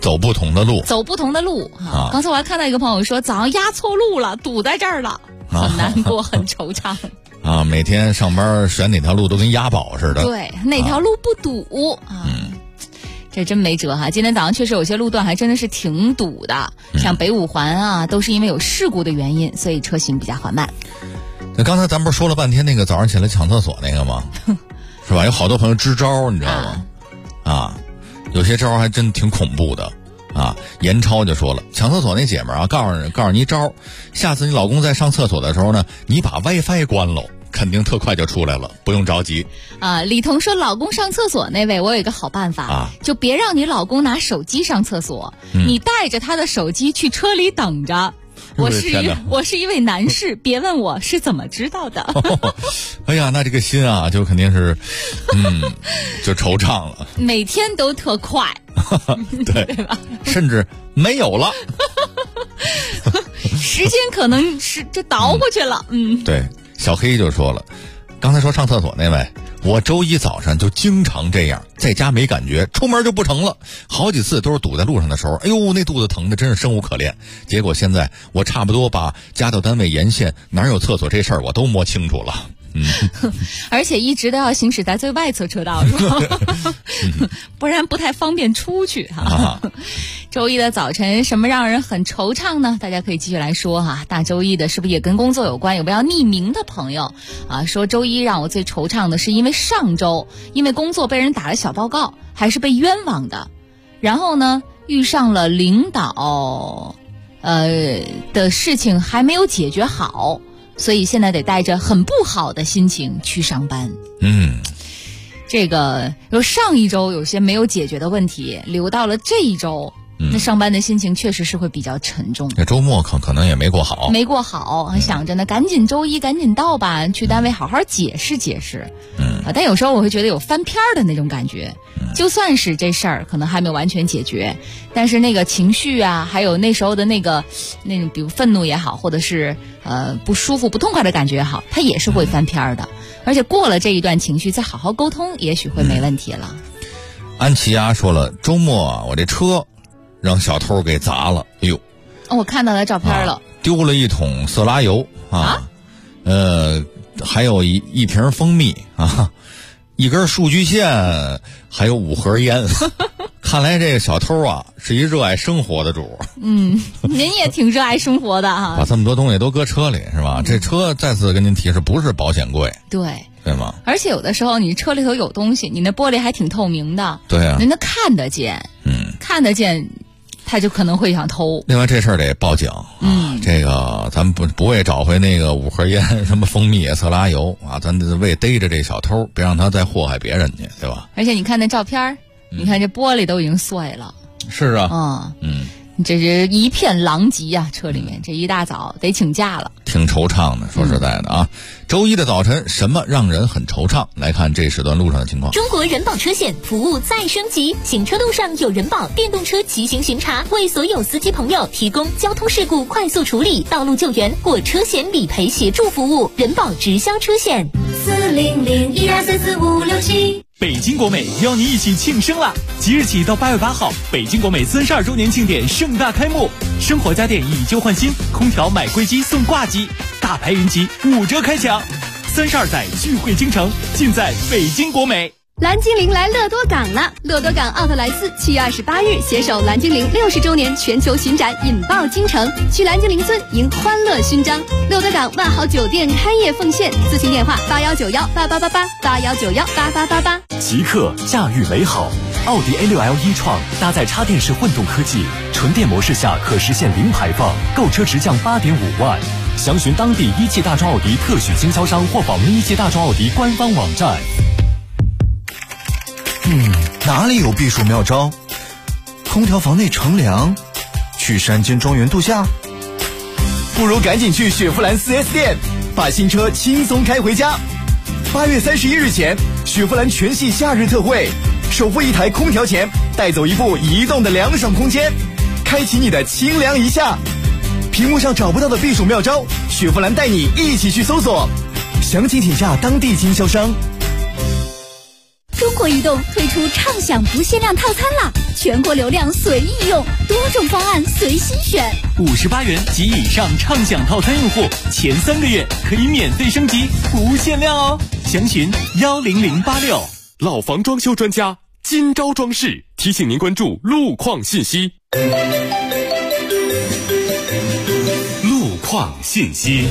走不同的路。 走不同的路啊！刚才我还看到一个朋友说，早上压错路了，堵在这儿了，很难过，很惆怅。 啊，每天上班选哪条路都跟押宝似的。 对，哪条路不堵啊？这真没辙哈！今天早上确实有些路段还真的是挺堵的，像北五环啊，都是因为有事故的原因，所以车行比较缓慢。 那刚才咱不是说了半天那个早上起来抢厕所那个吗？是吧？有好多朋友支招，你知道吗？啊，有些招还真挺恐怖的啊。严超就说了，抢厕所那姐们儿啊，告诉你一招，下次你老公在上厕所的时候呢，你把 WiFi 关了。肯定特快就出来了，不用着急。 李彤说，老公上厕所那位，我有一个好办法，就别让你老公拿手机上厕所，你带着他的手机去车里等着。我是一位男士，别问我是怎么知道的。 哎呀，那这个心啊，就肯定是，就惆怅了。 每天都特快， 对吧？甚至没有了， 时间可能是这倒过去了。 对。小黑就说了，刚才说上厕所那位，我周一早上就经常这样，在家没感觉，出门就不成了，好几次都是堵在路上的时候，哎呦，那肚子疼的真是生无可恋。结果现在我差不多把家到单位沿线哪有厕所这事儿我都摸清楚了。 而且一直都要行驶在最外侧车道，是吧？不然不太方便出去哈。周一的早晨，什么让人很惆怅呢？大家可以继续来说哈。大周一的是不是也跟工作有关？有没有要匿名的朋友啊？说周一让我最惆怅的是因为上周因为工作被人打了小报告，还是被冤枉的，然后呢遇上了领导的事情还没有解决好。所以现在得带着很不好的心情去上班。这个有上一周有些没有解决的问题留到了这一周，那上班的心情确实是会比较沉重。 这周末可能也没过好， 想着呢赶紧周一赶紧到吧，去单位好好解释解释。但有时候我会觉得有翻篇的那种感觉。就算是这事儿可能还没有完全解决，但是那个情绪啊，还有那时候的那种比如愤怒也好，或者是不舒服不痛快的感觉也好，它也是会翻篇的。而且过了这一段情绪再好好沟通，也许会没问题了。 安琪亚说了，周末啊我这车让小偷给砸了，哎呦， 我看到他照片了， 丢了一桶色拉油啊，还有一瓶蜂蜜啊，一根数据线，还有5盒烟。看来这个小偷啊是一热爱生活的主。 您也挺热爱生活的哈。 把这么多东西都搁车里是吧？这车再次跟您提示，不是保险柜。对吗？ 而且有的时候你车里头有东西，你那玻璃还挺透明的。 对啊， 人家看得见。看得见。他就可能会想偷。 另外这事儿得报警。这个咱们不会找回那个5盒烟、什么蜂蜜、色拉油啊，咱得为逮着这小偷，别让他再祸害别人去，对吧？ 而且你看那照片，你看这玻璃都已经碎了。 是啊。 这是一片狼藉啊！车里面这一大早得请假了， 挺惆怅的。说实在的啊，周一的早晨什么让人很惆怅？来看这时段路上的情况。 中国人保车险服务再升级，行车路上有人保电动车骑行巡查，为所有司机朋友提供交通事故快速处理、道路救援或车险理赔协助服务。人保直销车险40012344567。 北京国美邀您一起庆生啦！即日起到8月8号，北京国美32周年庆典盛大开幕，生活家电以旧换新，空调买贵机送挂机，大牌云集5折开抢，32载聚会京城，尽在北京国美。 蓝精灵来乐多港了！乐多港奥特莱斯7月28日携手蓝精灵60周年全球巡展，引爆京城，去蓝精灵村迎欢乐勋章。乐多港万豪酒店开业奉献，咨询电话8191888881918888。 极客驾驭美好，奥迪 A6L e-tron搭载插电式混动科技，纯电模式下可实现零排放，购车直降8.5万。详询当地一汽大众奥迪特许经销商或访问一汽大众奥迪官方网站。 哪里有避暑妙招？空调房内乘凉，去山间庄园度假， 不如赶紧去雪佛兰 4S 店，把新车轻松开回家。8月31日前，雪佛兰全系夏日特惠，首付1台空调钱，带走一部移动的凉爽空间，开启你的清凉一夏。屏幕上找不到的避暑妙招，雪佛兰带你一起去搜索，详情请假当地经销商。 中国活移动推出畅享不限量套餐啦，全国流量随意用，多种方案随心选。 58元及以上畅享套餐用户，前3个月可以免费升级，不限量哦。详询10086。 老房装修专家金招装饰提醒您关注路况信息。 路况信息。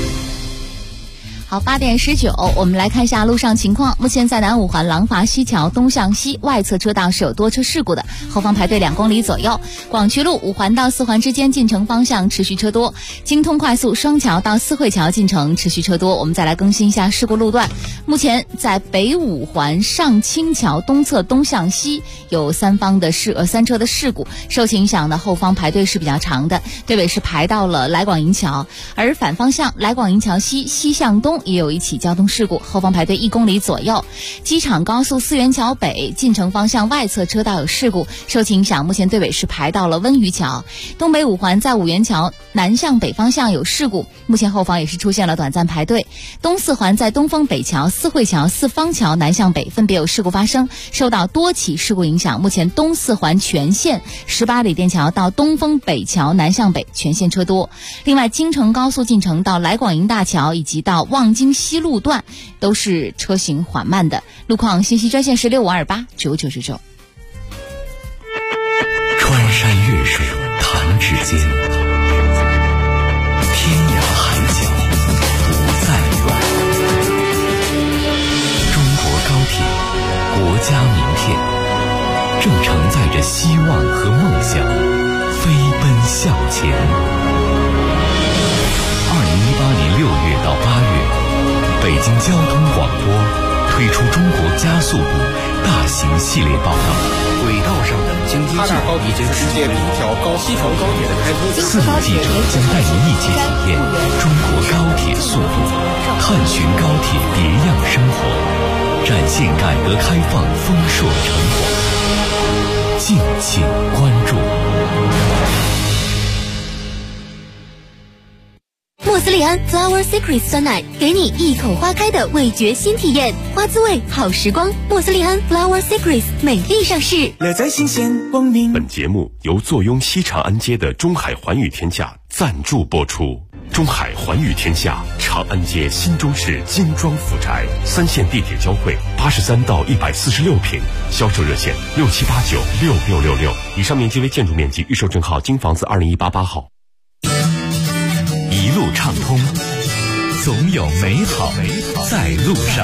好，8点19，我们来看一下路上情况。目前在南5环廊坊西桥东向西外侧车道是有多车事故的，后方排队2公里左右。广渠路5环到4环之间进城方向持续车多，京通快速双桥到四惠桥进城持续车多。我们再来更新一下事故路段。目前在北5环上清桥东侧东向西有3车的事故，受其影响呢，后方排队是比较长的，队尾是排到了来广营桥，而反方向来广营桥西西向东也有一起交通事故，后方排队1公里左右。机场高速四元桥北进城方向外侧车道有事故，受其影响，目前队尾是排到了温榆桥。东北5环在五元桥南向北方向有事故，目前后方也是出现了短暂排队。东4环在东风北桥、四惠桥、四方桥南向北分别有事故发生，受到多起事故影响，目前东4环全线18里店桥到东风北桥南向北全线车多。另外，京承高速进城到来广营大桥以及到望京西路段都是车行缓慢的。路况信息专线是65289999。 穿山越水弹指间，天涯海角不再远。中国高铁，国家名片，正承载着希望和梦想，飞奔向前。2018年6月到8月，北京交通广播推出中国加速度大型系列报道。 轨道上的京津冀高铁是世界第一条西条高铁的开通。 4路记者将带您一起体验中国高铁速度，探寻高铁别样生活，展现改革开放丰硕成果。敬请关注。 莫斯利安 Flower Secret 酸奶，给你一口花开的味觉新体验，花滋味好时光。莫斯利安 Flower Secret 美丽上市， 乐在新鲜光明。 本节目由坐拥西长安街的中海环宇天下赞助播出。中海环宇天下，长安街新中市精装府宅，3线地铁交汇，83到146平，销售热线67896666。以上面积为建筑面积，预售证号京房子2018号。 一路畅通，总有美好在路上。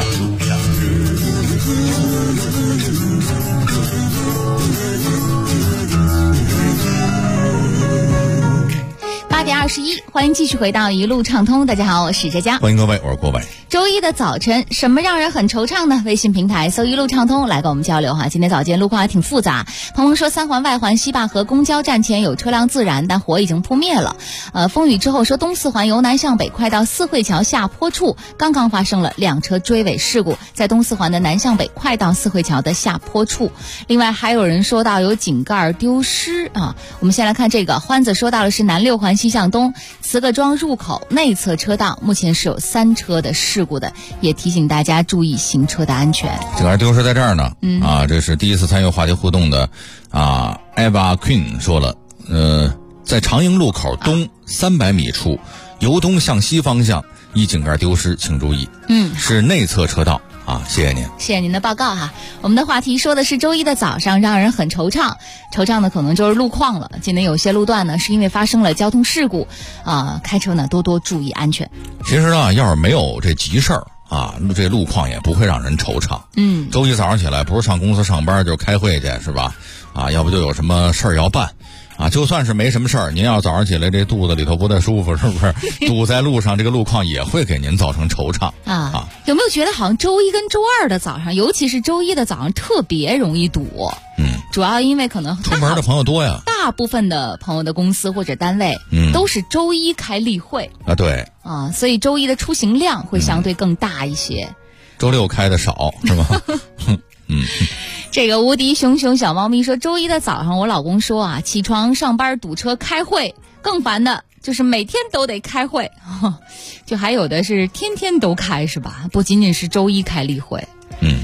8点21，欢迎继续回到一路畅通。大家好，我是佳佳， 欢迎各位，我是郭伟。 周一的早晨，什么让人很惆怅呢？微信平台搜一路畅通来跟我们交流哈。今天早间路况还挺复杂，鹏鹏说3环外环西坝河公交站前有车辆自燃，但火已经扑灭了。风雨之后说东4环由南向北快到四惠桥下坡处，刚刚发生了2车追尾事故，在东4环的南向北快到四惠桥的下坡处。另外还有人说到有井盖丢失啊。我们先来看这个，欢子说到的是南6环西向东慈各庄入口内侧车道，目前是有3车的事故的，也提醒大家注意行车的安全。 井盖丢失在这儿呢，这是第一次参与话题互动的Eva Queen 说了，在长营路口东300米处，由东向西方向一井盖丢失，请注意。是内侧车道。谢谢您， 谢谢您的报告哈。我们的话题说的是周一的早上让人很惆怅，惆怅的可能就是路况了。今天有些路段呢是因为发生了交通事故开车呢多多注意安全。 其实呢，要是没有这急事儿这路况也不会让人惆怅。周一早上起来不是上公司上班就是开会去，是吧？要不就有什么事儿要办。就算是没什么事儿，您要早上起来这肚子里头不太舒服，是不是？堵在路上，这个路况也会给您造成惆怅有没有觉得好像周一跟周二的早上，尤其是周一的早上特别容易堵？主要因为可能出门的朋友多呀， 大部分的朋友的公司或者单位都是周一开例会对所以周一的出行量会相对更大一些。 周六开的少是吗？ 这个无敌熊熊小猫咪说，周一的早上我老公说起床上班堵车开会，更烦的就是每天都得开会，就还有的是天天都开是吧？不仅仅是周一开例会。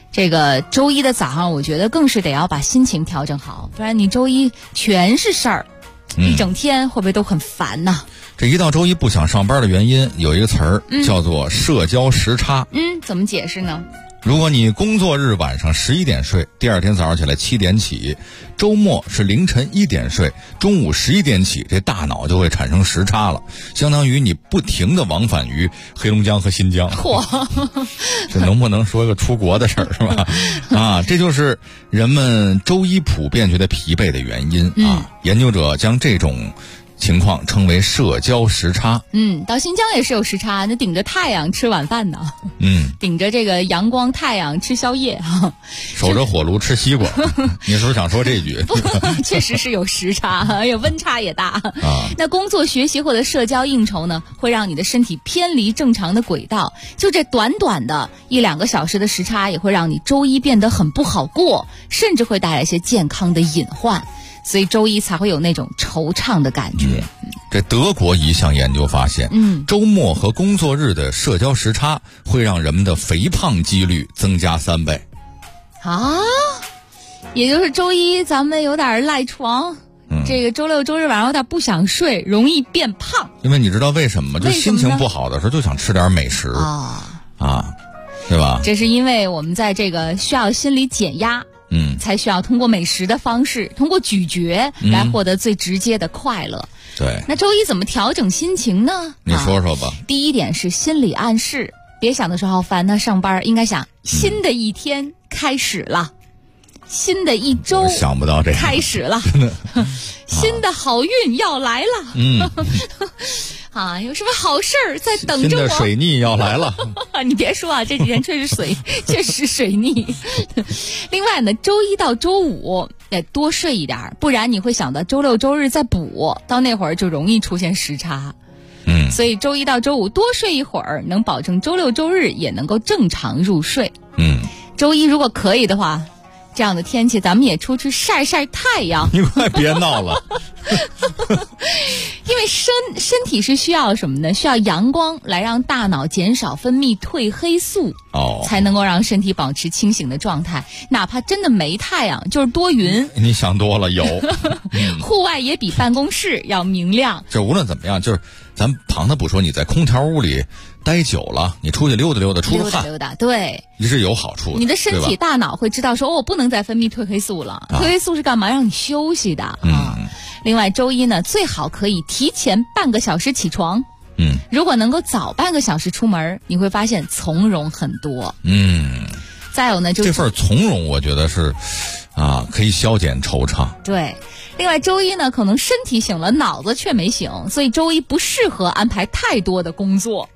这个周一的早上，我觉得更是得要把心情调整好，不然你周一全是事儿，一整天会不会都很烦呢？ 这一到周一不想上班的原因有一个词儿，叫做社交时差。 怎么解释呢？ 如果你工作日晚上11点睡，第二天早上起来7点起，周末是凌晨1点睡，中午11点起，这大脑就会产生时差了，相当于你不停地往返于黑龙江和新疆。 嚯， 这能不能说个出国的事儿是吧？啊，这就是人们周一普遍觉得疲惫的原因啊。研究者将这种情况称为社交时差。 到新疆也是有时差，那顶着太阳吃晚饭呢。顶着这个阳光太阳吃宵夜哈， 守着火炉吃西瓜。你是不是想说这句？ 确实是有时差，而且温差也大啊。那工作、学习或者社交应酬呢，会让你的身体偏离正常的轨道。就这短短的1-2个小时的时差，也会让你周一变得很不好过，甚至会带来一些健康的隐患。所以周一才会有那种惆怅的感觉。 这德国一项研究发现，周末和工作日的社交时差会让人们的肥胖几率增加3倍。 啊，也就是周一咱们有点赖床，这个周六周日晚上有点不想睡，容易变胖。 因为你知道为什么吗？就心情不好的时候就想吃点美食啊，对吧？ 这是因为我们在这个需要心理减压。才需要通过美食的方式，通过咀嚼来获得最直接的快乐。 对， 那周一怎么调整心情呢？ 你说说吧。 第一点是心理暗示，别想的时候烦他上班，应该想新的一天开始了，新的一周想不到这个开始了，新的好运要来了。有什么好事儿在等着我？ 新的水逆要来了。 你别说啊，这几天确实水逆。另外呢，周一到周五得多睡一点，不然你会想到周六周日再补，到那会儿就容易出现时差。所以周一到周五多睡一会儿，能保证周六周日也能够正常入睡。周一如果可以的话，这样的天气咱们也出去晒晒太阳。 你快别闹了。 因为身体是需要什么呢？需要阳光来让大脑减少分泌褪黑素，才能够让身体保持清醒的状态。哪怕真的没太阳，就是多云， 你想多了，有户外也比办公室要明亮。 就无论怎么样，就是咱旁的不说，你在空调屋里待久了，你出去溜达溜达，出了汗， 溜达，对， 你是有好处的。 你的身体大脑会知道说，我不能再分泌褪黑素了。褪黑素是干嘛？让你休息的。另外周一呢，最好可以提前半个小时起床。如果能够早半个小时出门，你会发现从容很多。再有呢，就是这份从容，我觉得是可以消减惆怅。 对。另外周一呢，可能身体醒了，脑子却没醒，所以周一不适合安排太多的工作。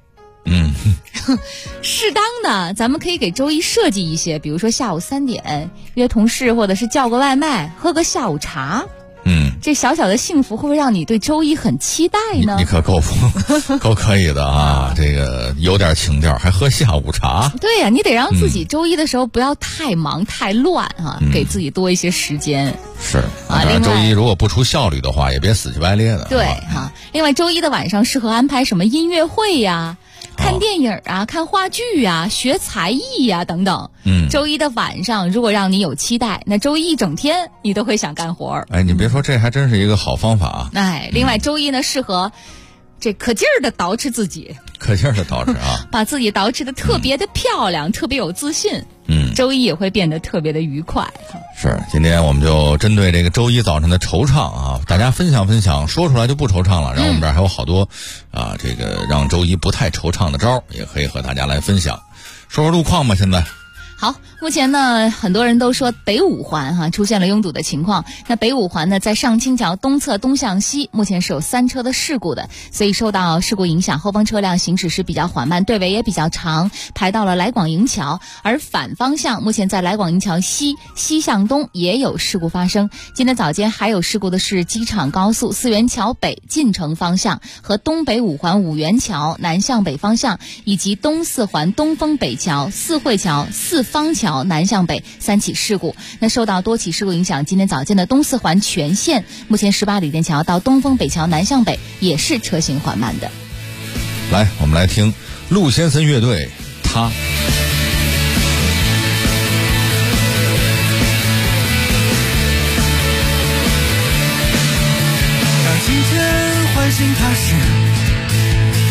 适当的咱们可以给周一设计一些，比如说下午3点约同事，或者是叫个外卖，喝个下午茶。这小小的幸福会不会让你对周一很期待呢？ 你可够可以的啊！这个有点情调，还喝下午茶。 对呀，你得让自己周一的时候不要太忙太乱给自己多一些时间。 是另外周一如果不出效率的话，也别死乞白咧的。 对另外周一的晚上适合安排什么音乐会呀、看电影看话剧学才艺等等。周一的晚上如果让你有期待，那周一一整天你都会想干活。 你别说，这还真是一个好方法。 另外周一呢，适合这可劲儿的捯饬自己，把自己捯饬的特别的漂亮，特别有自信。周一也会变得特别的愉快。 是，今天我们就针对这个周一早上的惆怅大家分享分享，说出来就不惆怅了。然后我们这儿还有好多这个让周一不太惆怅的招，也可以和大家来分享。说说路况吧，现在。 好，目前呢，很多人都说北五环出现了拥堵的情况。那北五环呢，在上清桥东侧东向西，目前是有3车的事故的，所以受到事故影响，后方车辆行驶是比较缓慢，队尾也比较长，排到了来广营桥。而反方向，目前在来广营桥西向东也有事故发生。今天早间还有事故的是机场高速四元桥北进城方向和东北五环五元桥南向北方向，以及东四环东风北桥、四惠桥、四方桥南向北3起事故。那受到多起事故影响，今天早间的东四环全线，目前18里店桥到东风北桥南向北也是车行缓慢的。 来，我们来听陆先森乐队他。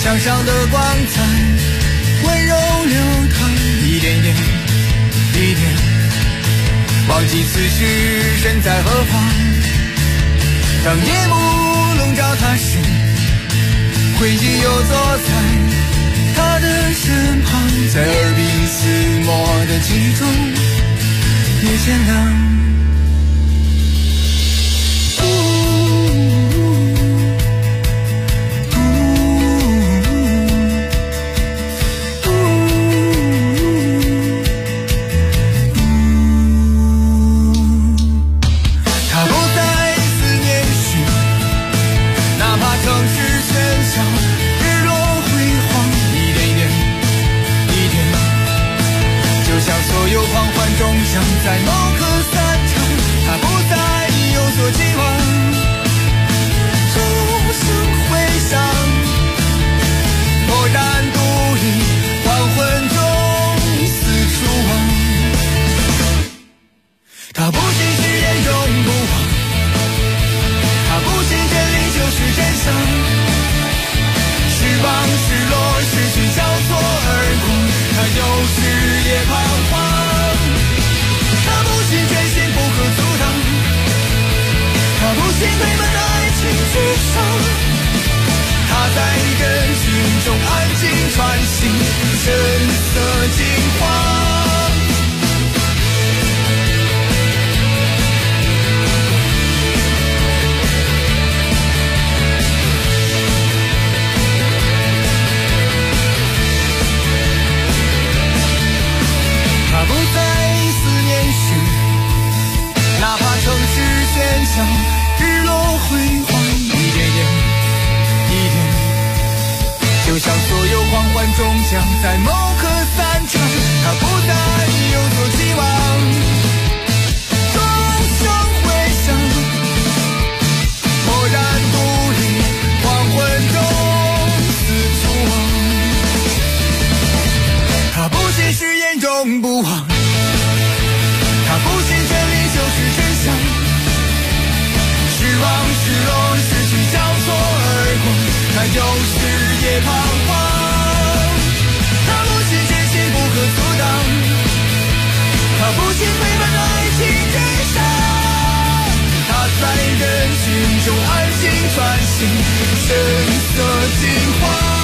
墙上的光彩，温柔流淌，一点点一点，忘记此时身在何方。当夜幕笼罩他时，回忆又坐在他的身旁，在耳鬓厮磨的记忆中越显亮。在某刻散场，他不再有所期望，钟声回响，蓦然独立，黄昏中四处望。他不信誓言永不忘，他不信真理就是真相，失望失落失去交错而过，他就是夜彷徨。他不信真心不可阻挡，他不信推门的爱情至上，他在人群中安静穿行，神色惊慌。他不再思念时，哪怕城市喧嚣，日落辉煌，一点点一点，就像所有狂欢终将在某刻散场。他不再有所期望，钟声回响，蓦然独立，黄昏中四处望。他不信誓言永不忘，他不信真理就是真相，失望失落失去交错而过，他就是夜彷徨。他不信真心不可阻挡，他不信推翻的爱情真相，他在人群中安静穿行，神色惊慌。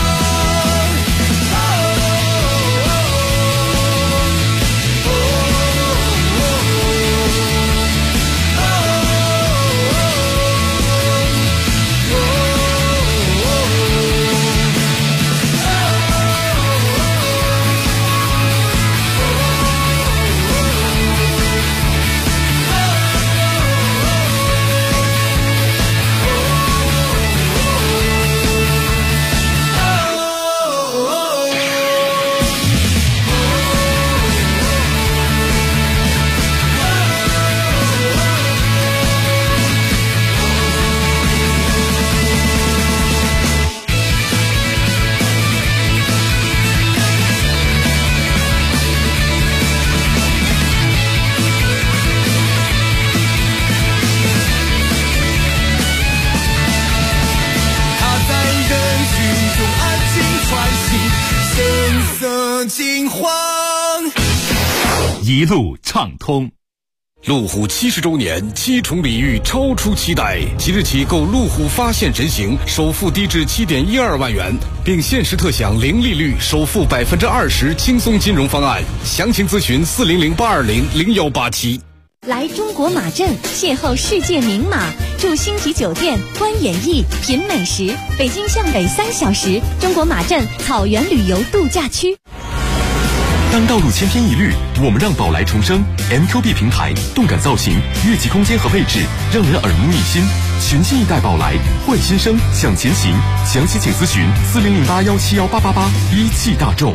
一路畅通。 路虎70周年7重礼遇超出期待，即日起购路虎发现神行，首付低至7.12万元，并限时特享零利率，首付20%轻松金融方案。详情咨询400-820-0187。 来中国马镇邂逅世界名马，住星级酒店，观演艺，品美食。北京向北3小时，中国马镇草原旅游度假区。 当道路千篇一律，我们让宝来重生。MQB 平台，动感造型，越级空间和配置，让人耳目一新。全新一代宝来，焕新生，向前行。详细请咨询4008171888。一汽大众。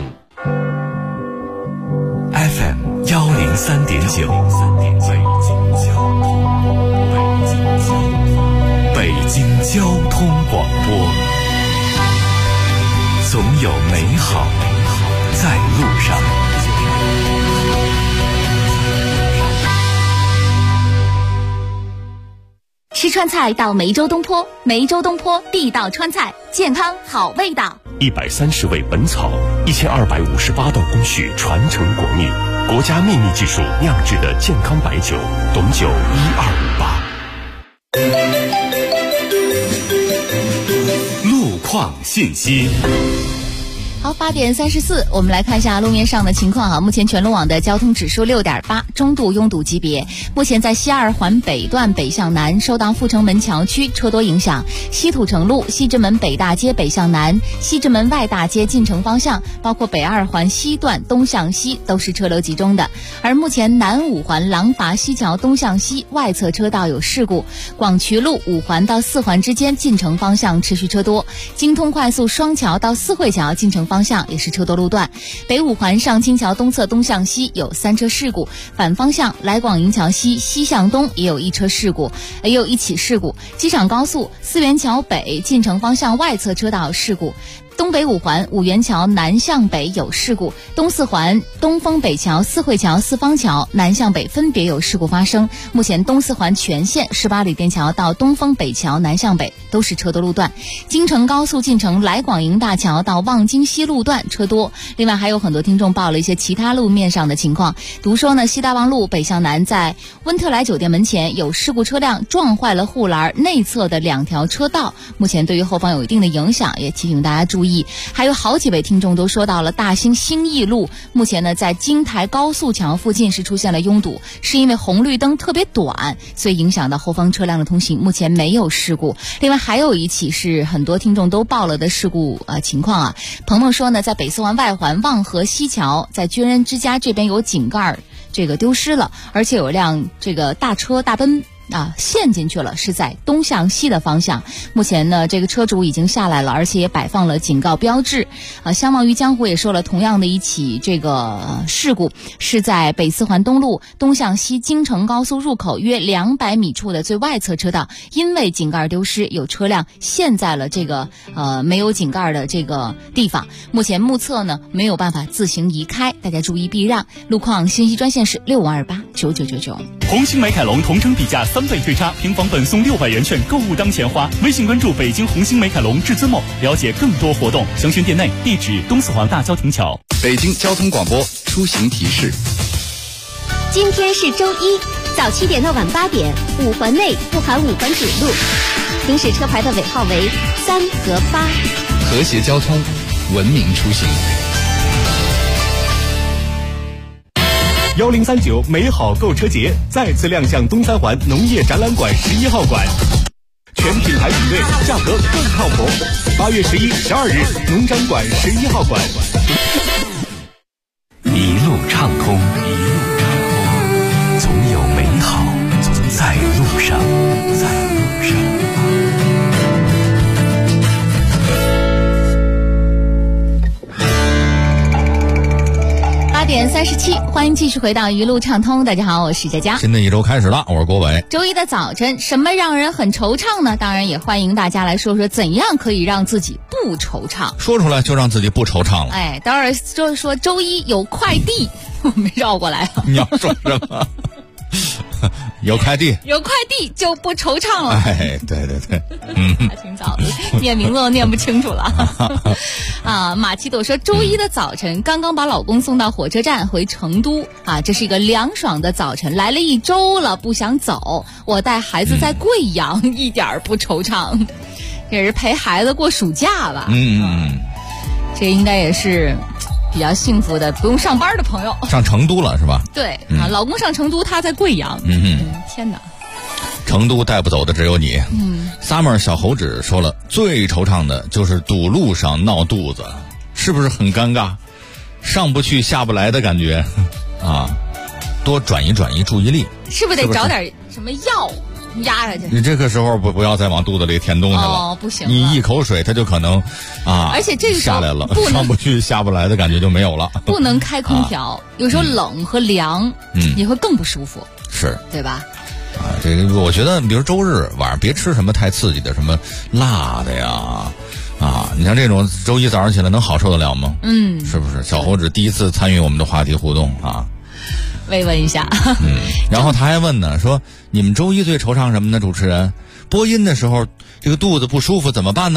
FM 103.9，北京交通广播，总有美好在路上。 吃川菜到梅州东坡，梅州东坡地道川菜，健康好味道。 130味本草，1258道工序传承国秘，国家秘密技术酿制的健康白酒，董酒1258。 路况信息。 好，8点34，我们来看一下路面上的情况啊。目前全路网的交通指数6.8，中度拥堵级别。目前在西二环北段北向南，受到阜成门桥区车多影响，西土城路、西直门北大街北向南、西直门外大街进城方向，包括北二环西段东向西都是车流集中的。而目前南五环廊坊西桥东向西外侧车道有事故，广渠路5环到4环之间进城方向持续车多，京通快速双桥到四惠桥进城方向也是车多路段，北五环上清桥东侧东向西有3车事故，反方向来广营桥西西向东也有1车事故，也有1起事故。机场高速四元桥北进城方向外侧车道有事故。东北五环五元桥南向北有事故，东四环东风北桥、四惠桥、四方桥南向北分别有事故发生。目前东四环全线18里店桥到东风北桥南向北都是车多路段。京承高速进城来广营大桥到望京西路段车多。另外还有很多听众报了一些其他路面上的情况，比如说呢，西大望路北向南在温特莱酒店门前有事故车辆撞坏了护栏内侧的2条车道，目前对于后方有一定的影响，也提醒大家注意。还有好几位听众都说到了大兴兴义路，目前呢在京台高速桥附近是出现了拥堵，是因为红绿灯特别短，所以影响到后方车辆的通行，目前没有事故。另外还有一起是很多听众都报了的事故情况啊。鹏鹏说呢，在北四环外环望河西桥在军人之家这边有井盖这个丢失了，而且有辆这个大车大奔陷进去了，是在东向西的方向。目前呢，这个车主已经下来了，而且也摆放了警告标志。相忘于江湖也说了，同样的一起这个事故是在北四环东路东向西京承高速入口约200米处的最外侧车道，因为井盖丢失，有车辆陷在了这个没有井盖的这个地方。目前目测呢没有办法自行移开，大家注意避让。路况信息专线是65289999。 红星美凯龙同城底价3倍退差，平房本送600元券，购物当钱花。微信关注北京红星美凯龙至尊某，了解更多活动。详询店内，地址东四环大交亭桥。 北京交通广播出行提示： 今天是周一，早7点到晚8点，5环内不含5环主路，行驶车牌的尾号为3和8。 和谐交通，文明出行。 1039美好购车节再次亮相东三环农业展览馆11号馆，全品牌比对，价格更靠谱。8月11、12日，农展馆11号馆。 一路畅通，总有美好在路上， 8点37，欢迎继续回到一路畅通。大家好，我是佳佳。 新的一周开始了，我是郭伟。 周一的早晨，什么让人很惆怅呢？当然也欢迎大家来说说怎样可以让自己不惆怅。 说出来就让自己不惆怅了。 当然就是说周一有快递，我们绕过来了。 你要说什么？有快递就不惆怅了。对， 挺早的，念名字都念不清楚了。马奇朵说，周一的早晨刚刚把老公送到火车站回成都这是一个凉爽的早晨，来了1周了，不想走。我带孩子在贵阳，一点不惆怅。这是陪孩子过暑假吧？这应该也是比较幸福的，不用上班的朋友。 上成都了是吧？ 对老公上成都，他在贵阳。天哪！ 成都带不走的只有你。Summer 小猴子说了，最惆怅的就是堵路上闹肚子，是不是很尴尬？上不去下不来的感觉多转移注意力， 是不是得找点什么药压下去？ 你这个时候不要再往肚子里填东西了， 不行， 你一口水它就可能而且这个下来了，上不去下不来的感觉就没有了。 不能开空调，有时候冷和凉你会更不舒服， 是对吧？ 这个我觉得比如周日晚上别吃什么太刺激的，什么辣的呀你像这种周一早上起来能好受得了吗？是不是？小猴子第一次参与我们的话题互动慰问一下。 然后他还问呢，说你们周一最惆怅什么呢？主持人播音的时候这个肚子不舒服怎么办呢？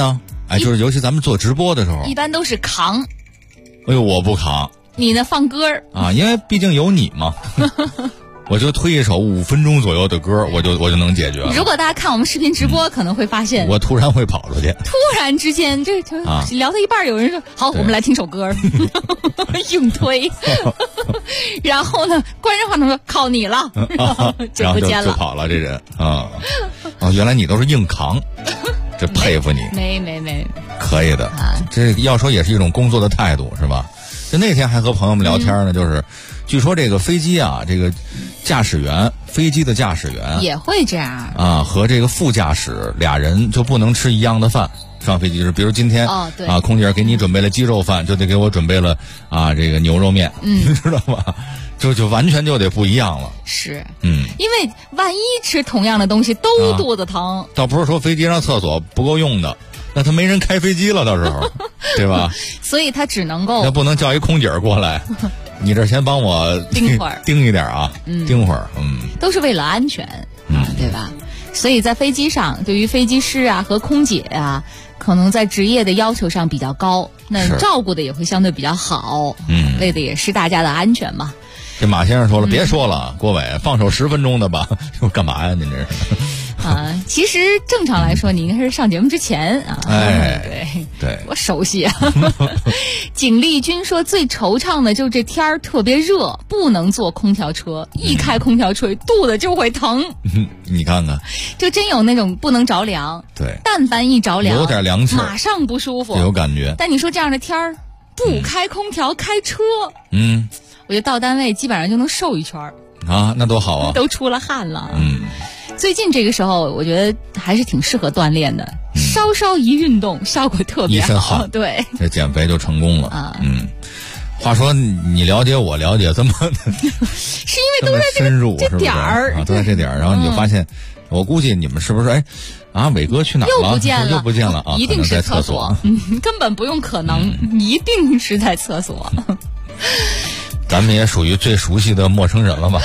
哎，就是尤其咱们做直播的时候， 一般都是扛。 哎呦，我不扛。 你呢？放歌儿啊，因为毕竟有你嘛。我就推一首5分钟左右的歌，我就能解决了。 如果大家看我们视频直播，可能会发现我突然会跑出去。 突然之间，这聊到一半，有人说：“好，我们来听首歌。”硬推。然后呢，关上话筒说：“靠你了。” 然后就跑了，这人啊。哦，原来你都是硬扛，这佩服你。 没， 可以的。这要说也是一种工作的态度，是吧？就那天还和朋友们聊天呢，就是。据说这个飞机啊，这个飞机的驾驶员也会这样啊，和这个副驾驶俩人就不能吃一样的饭。上飞机是，比如今天空姐给你准备了鸡肉饭，就得给我准备了这个牛肉面，你知道吧？就完全就得不一样了。 是，因为万一吃同样的东西都肚子疼， 倒不是说飞机上厕所不够用的，那他没人开飞机了，到时候，对吧？ 所以他只能够， 那不能叫一空姐过来。你这先帮我盯会儿，盯一点啊，盯会儿， 都是为了安全，对吧？所以在飞机上，对于飞机师啊和空姐啊，可能在职业的要求上比较高，那照顾的也会相对比较好，为的也是大家的安全嘛。 这马先生说了，别说了，郭伟，放手10分钟的吧，又干嘛呀？您这是？ 其实正常来说，你应该是上节目之前啊。 对， 我熟悉啊。景丽君说，最惆怅的就是这天儿特别热，不能坐空调车，一开空调吹，肚子就会疼。 你看看， 就真有那种不能着凉。 对， 但凡一着凉， 有点凉气， 马上不舒服， 有感觉。 但你说这样的天儿，不开空调，开车，我觉得到单位基本上就能瘦一圈啊，那多好啊， 都出了汗了。最近这个时候，我觉得还是挺适合锻炼的，稍稍一运动，效果特别好。 一身汗， 对， 这减肥就成功了啊。话说你了解我了解这么， 是因为都在深入这点儿啊，都在这点儿，然后你就发现，我估计你们是不是伟哥去哪儿了？又不见了啊！ 一定是厕所，根本不用可能，一定是在厕所。 咱们也属于最熟悉的陌生人了吧？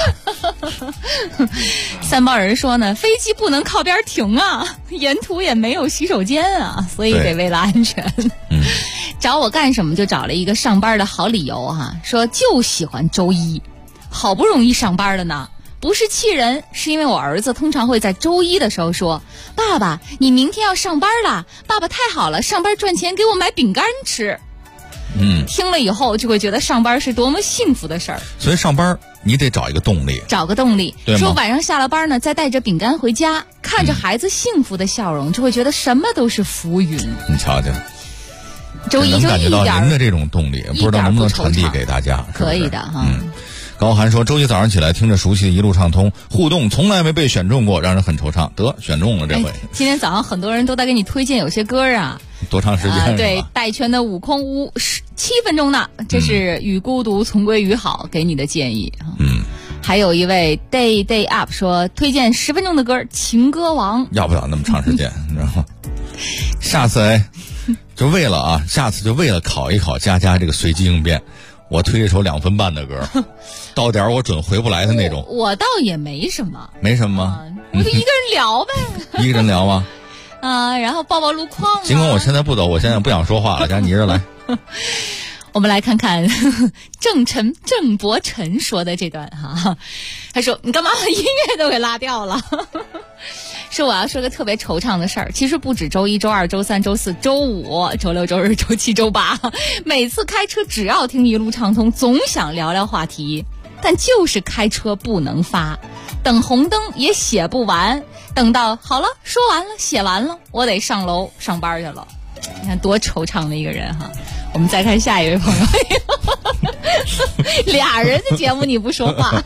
三包人说呢，飞机不能靠边停啊，沿途也没有洗手间啊，所以得为了安全。找我干什么就找了一个上班的好理由说就喜欢周一，好不容易上班了呢。不是气人，是因为我儿子通常会在周一的时候说：“爸爸，你明天要上班了，爸爸太好了，上班赚钱给我买饼干吃。”听了以后就会觉得上班是多么幸福的事儿。 所以上班你得找一个动力， 说晚上下了班呢，再带着饼干回家，看着孩子幸福的笑容，就会觉得什么都是浮云。 你瞧瞧， 周一就感觉到您的这种动力，不知道能不能传递给大家？ 可以的哈。 高寒说，周一早上起来听着熟悉的一路畅通互动，从来没被选中过，让人很惆怅。得选中了这回。 今天早上很多人都在给你推荐有些歌啊。 多长时间？ 对，戴荃的《悟空屋》7分钟呢，这是与孤独重归于好给你的建议。还有一位 day up 说，推荐10分钟的歌《情歌王》。 要不了那么长时间，你知道吗？下次下次就为了考一考佳佳这个随机应变。我推一首2分半的歌，到点我准回不来的那种。 我倒也没什么， 没什么， 我就一个人聊呗。 一个人聊吗？ 然后抱抱路况。 尽管我现在不走，我现在不想说话了，咱你一人来。 我们来看看郑伯辰说的这段他说：“你干嘛把音乐都给拉掉了？”说我要说个特别惆怅的事儿，其实不止周一、周二、周三、周四、周五、周六、周日、周七、周八，每次开车只要听一路畅通，总想聊聊话题，但就是开车不能发，等红灯也写不完，等到好了说完了写完了，我得上楼上班去了。你看多惆怅的一个人我们再看下一位朋友。俩人的节目你不说话。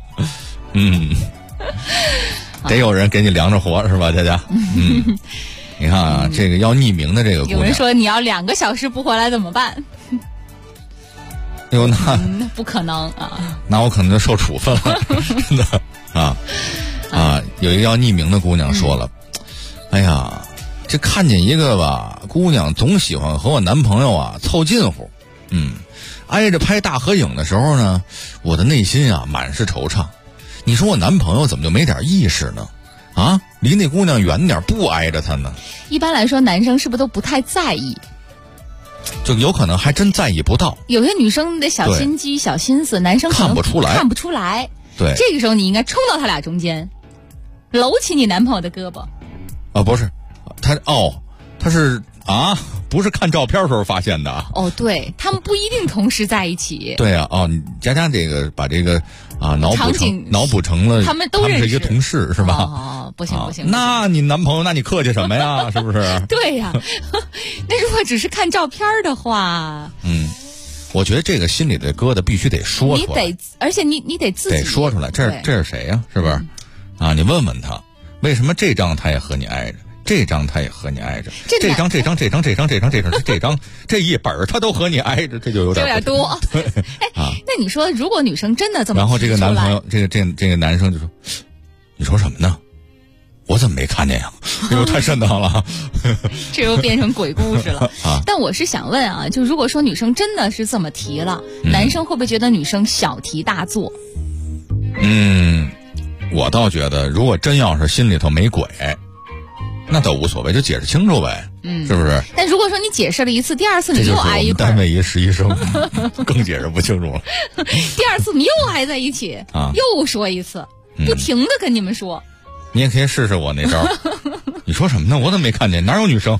得有人给你量着活是吧，佳佳？你看这个要匿名的这个姑娘， 有人说你要2个小时不回来怎么办？ 那不可能那我可能就受处分了，真的有一个要匿名的姑娘说了，哎呀，这看见一个吧，姑娘总喜欢和我男朋友凑近乎，挨着拍大合影的时候呢，我的内心满是惆怅。你说我男朋友怎么就没点意识呢？ 啊，离那姑娘远点，不挨着她呢。 一般来说，男生是不是都不太在意？ 就有可能还真在意不到。 有些女生的小心机、小心思，男生可能看不出来。 对， 这个时候你应该冲到他俩中间，搂起你男朋友的胳膊。 啊，不是，他是啊，不是看照片时候发现的啊。 哦，对，他们不一定同时在一起。 对啊，你佳这个把这个啊脑补成了， 他们都认识， 是一个同事是吧？ 哦，不行不行。 那你男朋友，那你客气什么呀？是不是？ 对呀，那如果只是看照片的话， 我觉得这个心里的疙瘩必须得说出来。 而且你得自己得说出来，这是谁呀？是不是？啊，你问问他，为什么这张他也和你挨着？这张他也和你挨着，这张这一本他都和你挨着，这就有点多。对啊，那你说，如果女生真的这么， 然后这个男朋友，这个男生就说：“你说什么呢？我怎么没看见呀？这又太瘆得慌了。” 这又变成鬼故事了啊！但我是想问啊，就如果说女生真的是这么提了，男生会不会觉得女生小题大做？ 我倒觉得，如果真要是心里头没鬼，那倒无所谓，就解释清楚呗，是不是？ 但如果说你解释了一次，第二次你又挨一块， 单位一实习生更解释不清楚了。 第二次你又挨在一起啊，又说一次，不停的跟你们说。 你也可以试试我那招。你说什么呢？我怎么没看见？哪有女生？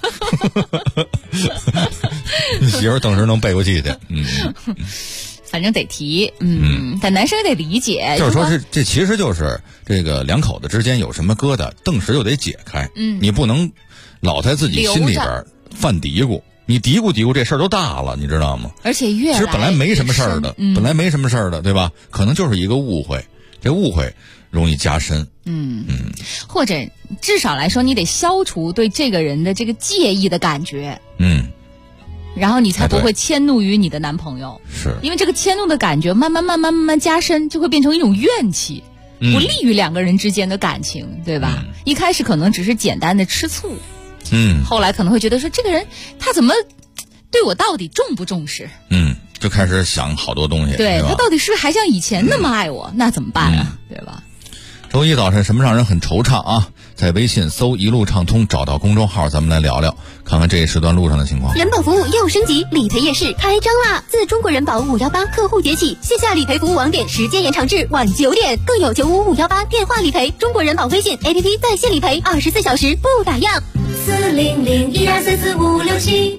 你媳妇等时能背过去的。 反正得提，但男生也得理解。 就是说这其实就是这个两口子之间有什么疙瘩，顿时就得解开。你不能老在自己心里边犯嘀咕，你嘀咕这事儿都大了，你知道吗？ 而且其实本来没什么事儿的，对吧？可能就是一个误会，这误会容易加深。 或者至少来说，你得消除对这个人的这个介意的感觉。然后你才不会迁怒于你的男朋友， 是因为这个迁怒的感觉慢慢加深，就会变成一种怨气，不利于两个人之间的感情，对吧？一开始可能只是简单的吃醋，后来可能会觉得说这个人他怎么对我到底重不重视？ 就开始想好多东西， 对他到底是不是还像以前那么爱我？那怎么办啊？对吧？ 周一早晨什么让人很惆怅啊？在微信搜一路畅通，找到公众号，咱们来聊聊，看看这一时段路上的情况。 人保服务又升级，理赔夜市开张啦！自中国人保518客户节起，线下理赔服务网点时间延长至晚9点，更有95518电话理赔，中国人保微信 APP 在线理赔，24小时不打烊。40012344567。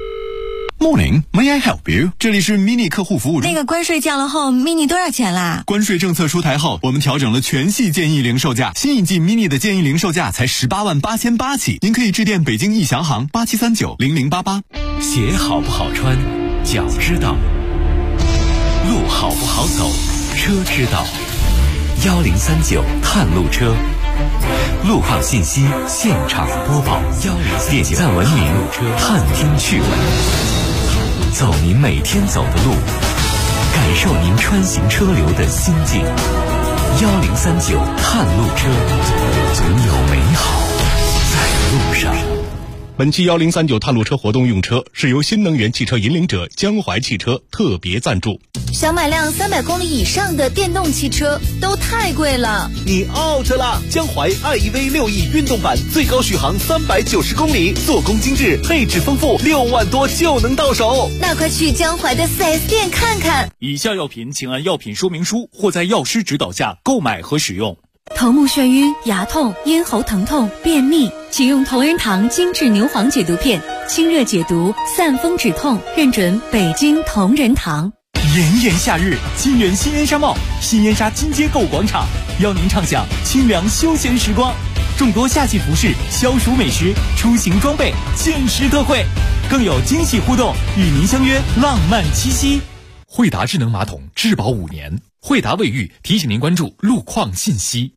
Morning, may I help you？ 这里是 mini 客户服务中。 那个关税降了后 ，mini 多少钱啦？ 关税政策出台后，我们调整了全系建议零售价，新一季 mini 的建议零售价才188888起，您可以致电北京易翔行87390088。 鞋好不好穿，脚知道；路好不好走，车知道。1039探路车，路况信息现场播报，点赞文明，探听趣闻。走您每天走的路，感受您穿行车流的心境。1039探路车，总有美好在路上。 本期1039探路车活动用车是由新能源汽车引领者江淮汽车特别赞助。 想买辆300公里以上的电动汽车都太贵了， 你 out 了！江淮 iEV 6E 运动版最高续航390公里，做工精致，配置丰富，6万多就能到手。 那快去江淮的 4S 店看看。 以下药品请按药品说明书或在药师指导下购买和使用。 头目眩晕、牙痛、咽喉疼痛、便秘，请用同仁堂精致牛黄解毒片，清热解毒，散风止痛，认准北京同仁堂。 炎炎夏日，金源新燕莎茂新燕莎金街购物广场邀您畅享清凉休闲时光，众多夏季服饰、消暑美食、出行装备限时特惠，更有惊喜互动，与您相约浪漫七夕。 惠达智能马桶质保5年，惠达卫浴提醒您关注路况信息。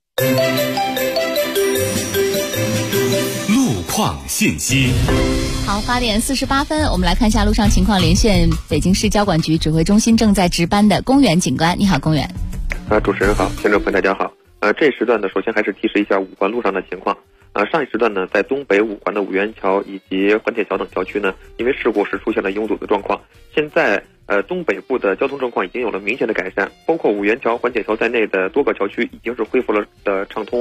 路况信息。 好，8点48分，我们来看一下路上情况，连线北京市交管局指挥中心正在值班的公园警官。你好，公园。 主持人好，听众朋友大家好。这一时段呢，首先还是提示一下5环路上的情况。上一时段呢，在东北5环的五元桥以及环铁桥等小区呢，因为事故是出现了拥堵的状况。现在东北部的交通状况已经有了明显的改善，包括五元桥、环铁桥在内的多个桥区已经是恢复了畅通。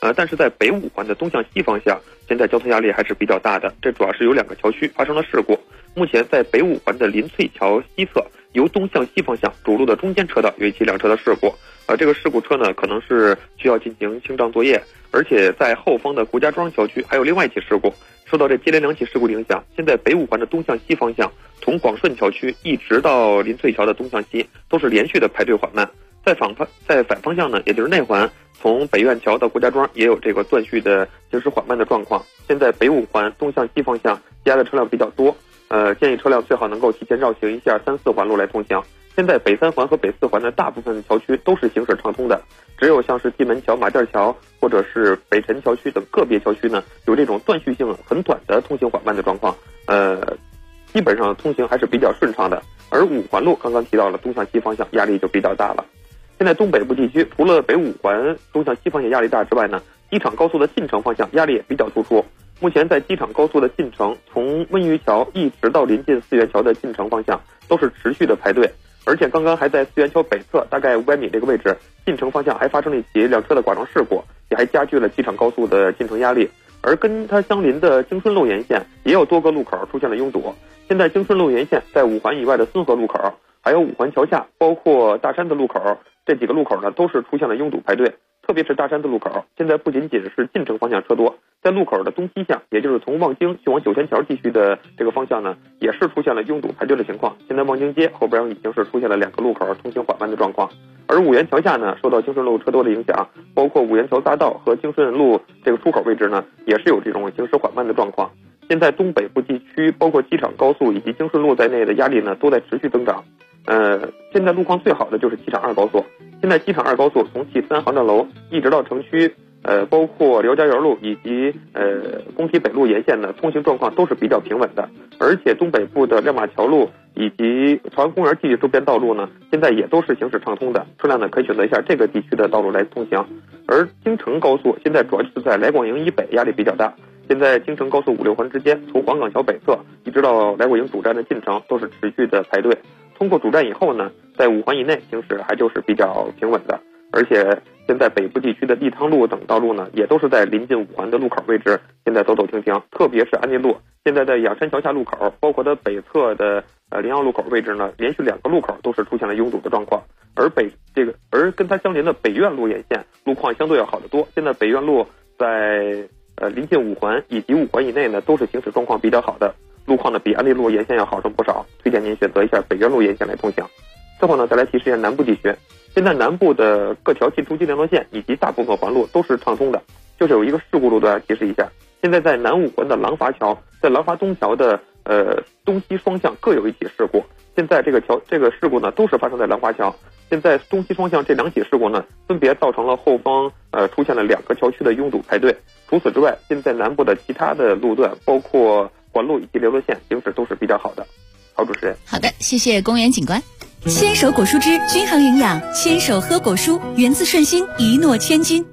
但是在北五环的东向西方向，现在交通压力还是比较大的。这主要是有2个桥区发生了事故。目前在北五环的林翠桥西侧，由东向西方向主路的中间车道有一起2车的事故。这个事故车呢，可能是需要进行清障作业，而且在后方的顾家庄桥区还有另外一起事故。受到这接连2起事故的影响，现在北五环的东向西方向，从广顺桥区一直到林翠桥的东向西，都是连续的排队缓慢。在反方向呢，也就是内环，从北苑桥到顾家庄也有这个断续的行驶缓慢的状况。现在北五环东向西方向积压的车辆比较多，建议车辆最好能够提前绕行一下3、4环路来通行。现在北3环和北4环的大部分桥区都是行驶畅通的，只有像是地门桥、马甸桥或者是北辰桥区等个别桥区呢，有这种断续性很短的通行缓慢的状况。基本上通行还是比较顺畅的。而5环路刚刚提到了东向西方向压力就比较大了。现在东北部地区除了北5环东向西方向压力大之外呢，机场高速的进城方向压力也比较突出。目前在机场高速的进城，从温榆桥一直到临近四元桥的进城方向都是持续的排队，而且刚刚还在四元桥北侧大概500米这个位置，进城方向还发生了一起2车的剐撞事故，也还加剧了机场高速的进城压力。而跟它相邻的京顺路沿线也有多个路口出现了拥堵。现在京顺路沿线在5环以外的孙河路口，还有5环桥下，包括大山子路口，这几个路口呢都是出现了拥堵排队。特别是大山子路口，现在不仅仅是进城方向车多，在路口的东西向，也就是从望京去往九仙桥地区的这个方向呢，也是出现了拥堵排队的情况。现在望京街后边已经是出现了2个路口通行缓慢的状况。而五原桥下呢，受到京顺路车多的影响，包括五原桥匝道和京顺路这个出口位置呢，也是有这种行驶缓慢的状况。现在东北部地区，包括机场高速以及京顺路在内的压力呢，都在持续增长。现在路况最好的就是机场2高速。现在机场2高速从T3航站楼一直到城区，包括辽家园路以及工体北路沿线的通行状况都是比较平稳的。而且东北部的亮马桥路以及朝阳公园地周边道路呢，现在也都是行驶畅通的，车辆呢可以选择一下这个地区的道路来通行。而京承高速现在主要是在来广营以北压力比较大。现在京承高速5、6环之间，从黄岗桥北侧一直到来广营主站的进城都是持续的排队。通过主站以后呢，在5环以内行驶还就是比较平稳的。而且现在北部地区的立汤路等道路呢，也都是在临近5环的路口位置，现在走走停停。特别是安定路，现在在仰山桥下路口，包括它北侧的临阳路口位置呢，连续2个路口都是出现了拥堵的状况。而跟它相邻的北苑路沿线路况相对要好得多。现在北苑路在临近5环以及5环以内呢，都是行驶状况比较好的，路况呢比安定路沿线要好上不少，推荐您选择一下北苑路沿线来通行。最后呢，再来提示一下南部地区，现在南部的各条进出京联络线以及大部分环路都是畅通的，就是有一个事故路段要提示一下。现在在南5环的廊坊桥，在廊坊东桥的东西双向各有一起事故。现在这个事故呢，都是发生在廊坊桥。现在东西双向这2起事故呢，分别造成了后方出现了2个桥区的拥堵排队。除此之外，现在南部的其他的路段，包括环路以及联络线行驶都是比较好的。好，主持人。 好的，谢谢公园警官。 牵手果蔬汁均衡营养，牵手喝果蔬，源自顺心，一诺千金。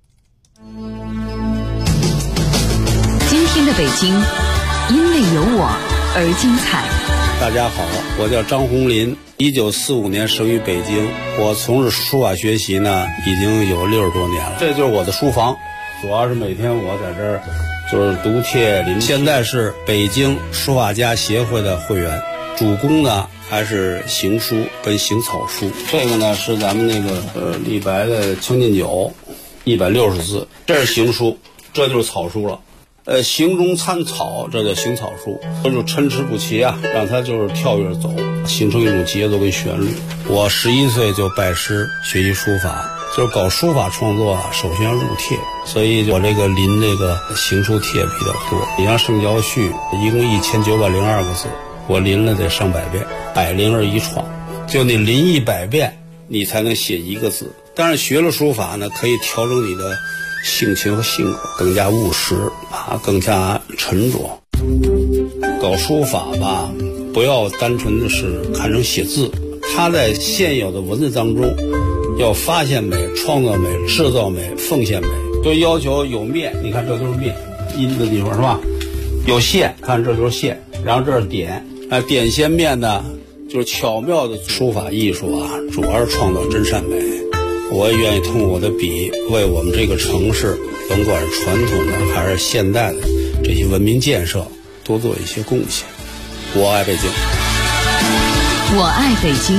今天的北京，因为有我而精彩。 大家好，我叫张红林，1945年生于北京。我从事书法学习呢，已经有60多年了。这就是我的书房，主要是每天我在这儿就是读帖临。现在是北京书法家协会的会员，主攻呢还是行书跟行草书。这个呢是咱们那个李白的《将进酒》，160字，这是行书，这就是草书了。行中参草，这叫行草书，这就参差不齐啊，让它就是跳跃走，形成一种节奏跟旋律。我11岁就拜师学习书法，就是搞书法创作啊，首先要入帖，所以我这个临这个行书帖比较多。你像《圣教序》一共1902个字，我临了得上百遍，100临而一创，就你临100遍，你才能写1个字。当然学了书法呢，可以调整你的性情和性格，更加务实啊，更加沉着。搞书法吧，不要单纯的是看成写字，它在现有的文字当中要发现美、创造美、制造美、奉献美。就要求有面，你看这都是面，阴的地方是吧？有线，看这就是线，然后这是点，点线面呢，就是巧妙的书法艺术啊，主要是创造真善美。 我也愿意通过我的笔，为我们这个城市，甭管是传统的还是现代的这些文明建设，多做一些贡献。我爱北京， 我爱北京，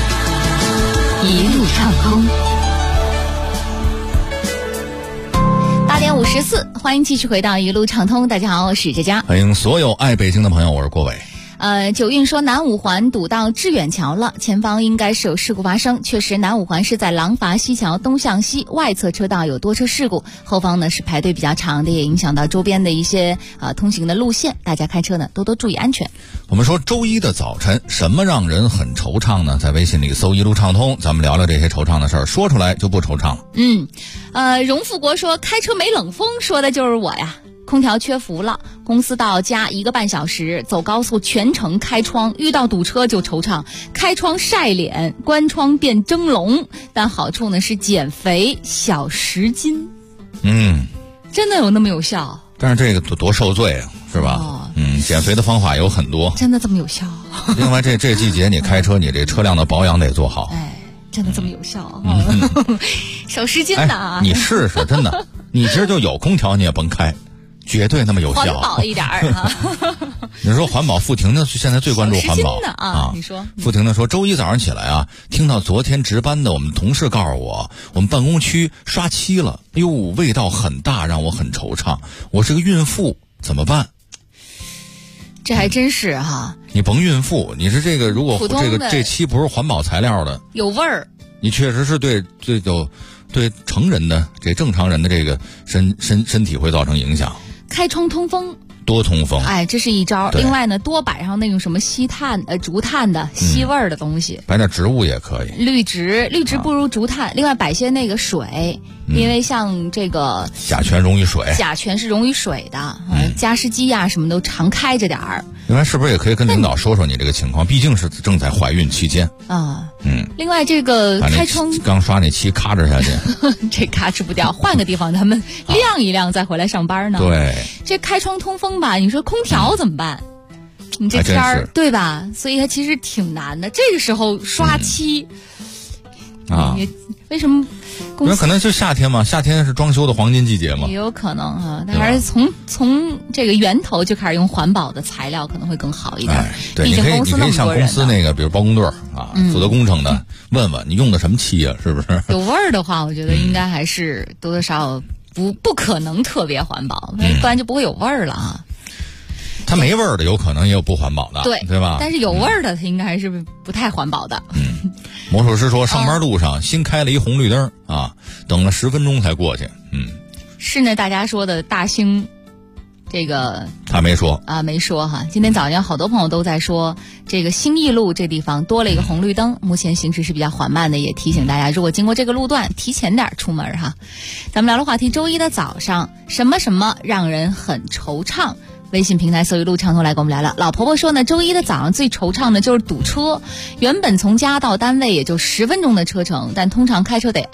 一路畅通。8点54，欢迎继续回到一路畅通。大家好，我是佳佳， 欢迎所有爱北京的朋友，我是郭伟。 九运说南五环堵到致远桥了，前方应该是有事故发生。确实，南五环是在廊坊西桥东向西外侧车道有多车事故，后方呢是排队比较长的，也影响到周边的一些通行的路线。大家开车呢多多注意安全。 我们说周一的早晨，什么让人很惆怅呢？在微信里搜一路畅通，咱们聊聊这些惆怅的事儿，说出来就不惆怅了。 荣富国说开车没冷风，说的就是我呀。空调缺氟了，公司到家1个半小时，走高速全程开窗，遇到堵车就惆怅，开窗晒脸，关窗变蒸笼，但好处呢是减肥小10斤。真的有那么有效？ 但是这个多受罪啊，是吧？减肥的方法有很多。 真的这么有效？ 另外这季节你开车，你这车辆的保养得做好。 真的这么有效？小10斤呢？ 你试试，真的，你今儿就有空调你也甭开。绝对那么有效， 环保一点啊！ 你说环保，付婷呢现在最关注环保啊！你说， 付婷呢说，周一早上起来啊，听到昨天值班的我们同事告诉我，我们办公区刷漆了，哎呦，味道很大，让我很惆怅。我是个孕妇，怎么办？ 这还真是哈！ 你甭孕妇，你是这个，如果这漆不是环保材料的， 有味儿， 你确实是对成人的正常人的这个身体会造成影响。 开窗通风， 多通风， 这是一招。另外呢，多摆上那种什么竹炭的吸味儿的东西， 摆点植物也可以。 绿植不如竹炭。另外摆些那个水，因为像这个甲醛容易水， 甲醛是容易水的。加湿机啊什么都常开着点儿。 另外是不是也可以跟领导说说你这个情况？毕竟是正在怀孕期间啊。另外这个开窗刚刷那漆咔哧下去， 这咔哧不掉，换个地方他们晾一晾再回来上班呢。 对， 这开窗通风吧，你说空调怎么办？你这天儿对吧？所以它其实挺难的。这个时候刷漆为什么？ 因为可能就夏天嘛，夏天是装修的黄金季节嘛， 也有可能啊。但还是从这个源头就开始用环保的材料，可能会更好一点。 对，你可以像公司那个，比如包工队啊，负责工程的，问问你用的什么漆啊，是不是？ 有味儿的话，我觉得应该还是多多少少不可能特别环保，不然就不会有味儿了啊。 它没味儿的有可能也有不环保的，对吧？ 但是有味儿的它应该还是不太环保的。 魔术师说，上班路上新开了一红绿灯啊，等了10分钟才过去。 是呢，大家说的大兴，这个他没说啊，没说哈。今天早上好多朋友都在说，这个兴义路这地方多了一个红绿灯，目前行驶是比较缓慢的，也提醒大家，如果经过这个路段，提前点出门哈。咱们聊的话题，周一的早上，什么让人很惆怅？微信平台搜一路畅通来跟我们聊聊。老婆婆说呢，周一的早上最惆怅的就是堵车，原本从家到单位也就10分钟的车程，但通常开车得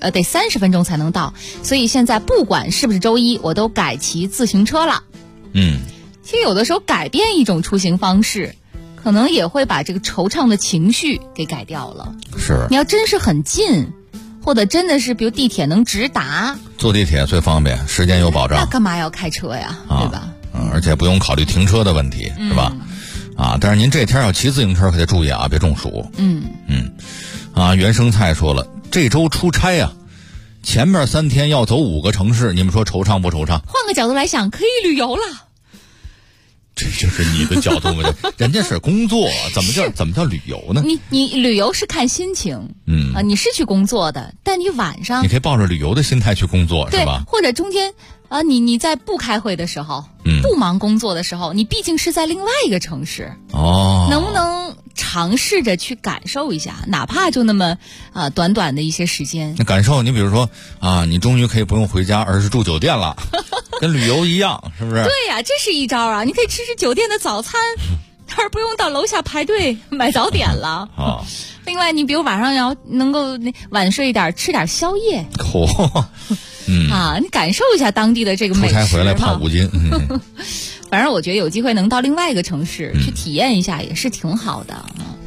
30分钟才能到，所以现在不管是不是周一，我都改骑自行车了。其实有的时候改变一种出行方式，可能也会把这个惆怅的情绪给改掉了。 是， 你要真是很近，或者真的是比如地铁能直达， 坐地铁最方便，时间有保障， 那干嘛要开车呀？对吧？ 而且不用考虑停车的问题，是吧？但是您这天要骑自行车可得注意啊，别中暑。原生菜说了，这周出差啊，前面3天要走5个城市，你们说惆怅不惆怅？ 换个角度来想，可以旅游了。 这就是你的角度吗？人家是工作，怎么叫旅游呢？ 你旅游是看心情，你是去工作的，但你晚上你可以抱着旅游的心态去工作，是吧？ 或者中间你在不开会的时候，不忙工作的时候，你毕竟是在另外一个城市能不能尝试着去感受一下，哪怕就那么短短的一些时间。 那感受，你比如说你终于可以不用回家，而是住酒店了，跟旅游一样，是不是？ 对呀，这是一招啊！你可以吃酒店的早餐，而不用到楼下排队买早点了。另外，你比如晚上要能够晚睡一点，吃点宵夜。你感受一下当地的这个美食。出差回来胖5斤。 反正我觉得有机会能到另外一个城市去体验一下，也是挺好的。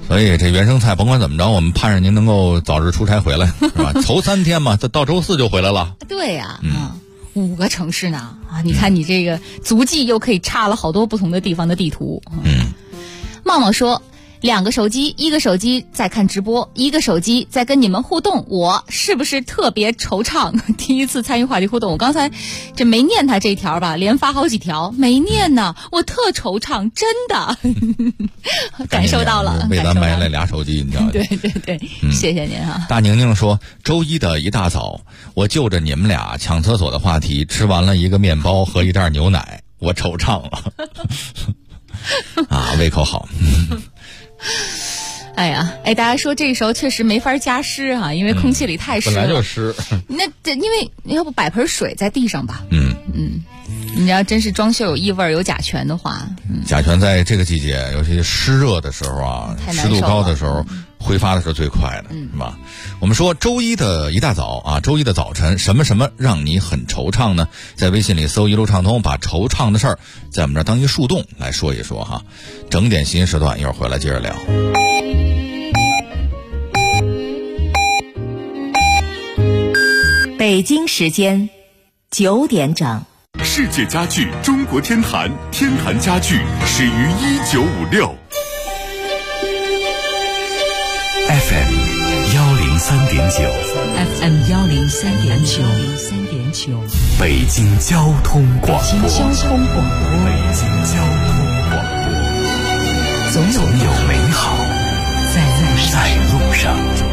所以这原生菜甭管怎么着，我们盼着您能够早日出差回来，是吧？头3天嘛，到周4就回来了。 对呀，5个城市呢啊！你看你这个足迹又可以插了好多不同的地方的地图。茂茂说，2个手机，一个手机在看直播，一个手机在跟你们互动，我是不是特别惆怅？第一次参与话题互动，我刚才这没念他这条吧，连发好几条没念呢，我特惆怅，真的感受到了， 为咱买了2手机，你知道吗？ 对对对，谢谢您啊。 大宁宁说，周一的一大早，我就着你们俩抢厕所的话题，吃完了一个面包和一袋牛奶，我惆怅了。啊，胃口好。 哎呀，大家说这时候确实没法加湿啊，因为空气里太湿了。 本来就湿。 那因为要不摆盆水在地上吧？你要真是装修有异味有甲醛的话， 甲醛在这个季节，尤其湿热的时候啊，湿度高的时候，挥发的是最快的，是吧？我们说周一的一大早啊，周一的早晨，什么什么让你很惆怅呢？在微信里搜一路畅通，把惆怅的事儿在我们这儿当一树洞来说一说哈。整点新时段，一会儿回来接着聊。 北京时间9点整。 世界家具中国天坛，天坛家具始于1956。 FM 103.9 FM 103.9 北京交通广播。 北京交通广播，总有美好在路上。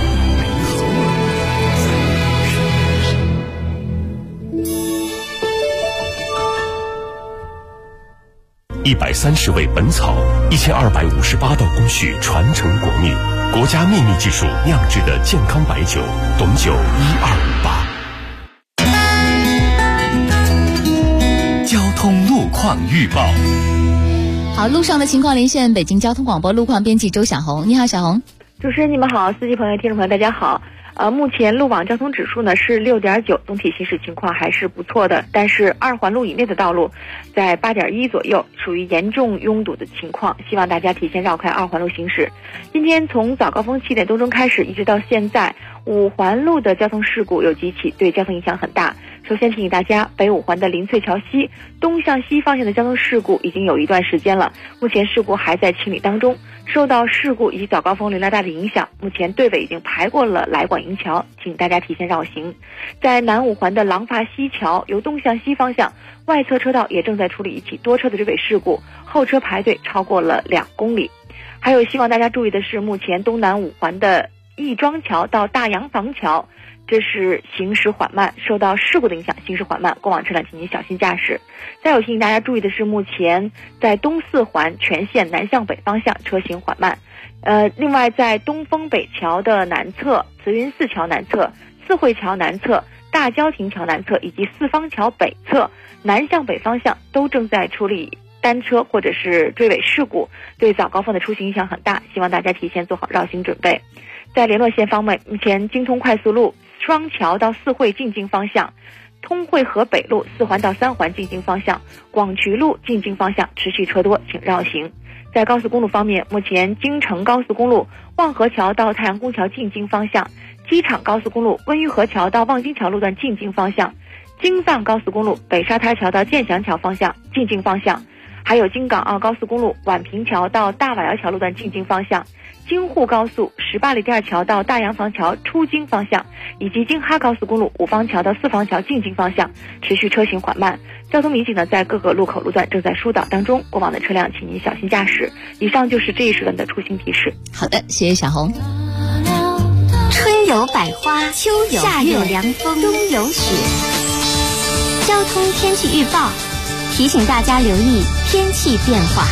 130味本草，1258道工序传承国秘，国家秘密技术酿制的健康白酒，董酒1258。交通路况预报。 好，路上的情况连线北京交通广播路况编辑周小红。你好，小红。 主持人你们好，司机朋友、听众朋友大家好。目前路网交通指数呢是6.9，总体行驶情况还是不错的，但是2环路以内的道路在8.1左右，属于严重拥堵的情况，希望大家提前绕开2环路行驶。今天从早高峰7点多钟开始，一直到现在，5环路的交通事故有几起，对交通影响很大。首先提醒大家，北5环的林翠桥西东向西方向的交通事故已经有一段时间了，目前事故还在清理当中。受到事故以及早高峰流量大的影响，目前队尾已经排过了来广营桥，请大家提前绕行。在南5环的廊坊西桥由东向西方向，外侧车道也正在处理一起多车的追尾事故，后车排队超过了2公里。还有希望大家注意的是，目前东南5环的亦庄桥到大洋房桥，这是行驶缓慢，受到事故的影响，行驶缓慢，过往车辆请您小心驾驶。再有提醒大家注意的是，目前在东4环全线南向北方向车行缓慢。另外在东风北桥的南侧、慈云寺桥南侧、四惠桥南侧、大郊亭桥南侧以及四方桥北侧南向北方向都正在处理单车或者是追尾事故，对早高峰的出行影响很大，希望大家提前做好绕行准备。在联络线方面，目前京通快速路双桥到四惠进京方向，通惠河北路4环到3环进京方向，广渠路进京方向持续车多，请绕行。在高速公路方面，目前京承高速公路望河桥到太阳宫桥进京方向，机场高速公路温榆河桥到望京桥路段进京方向，京藏高速公路北沙滩桥到建祥桥方向进京方向，还有京港澳高速公路宛平桥到大瓦窑桥路段进京方向，京沪高速18里店桥到大洋房桥出京方向，以及京哈高速公路五方桥到四方桥进京方向持续车行缓慢。交通民警呢在各个路口路段正在疏导当中，过往的车辆请您小心驾驶。以上就是这一时段的出行提示。 好的，谢谢小红。 春有百花，秋有夏有凉风，冬有雪。交通天气预报提醒大家留意天气变化。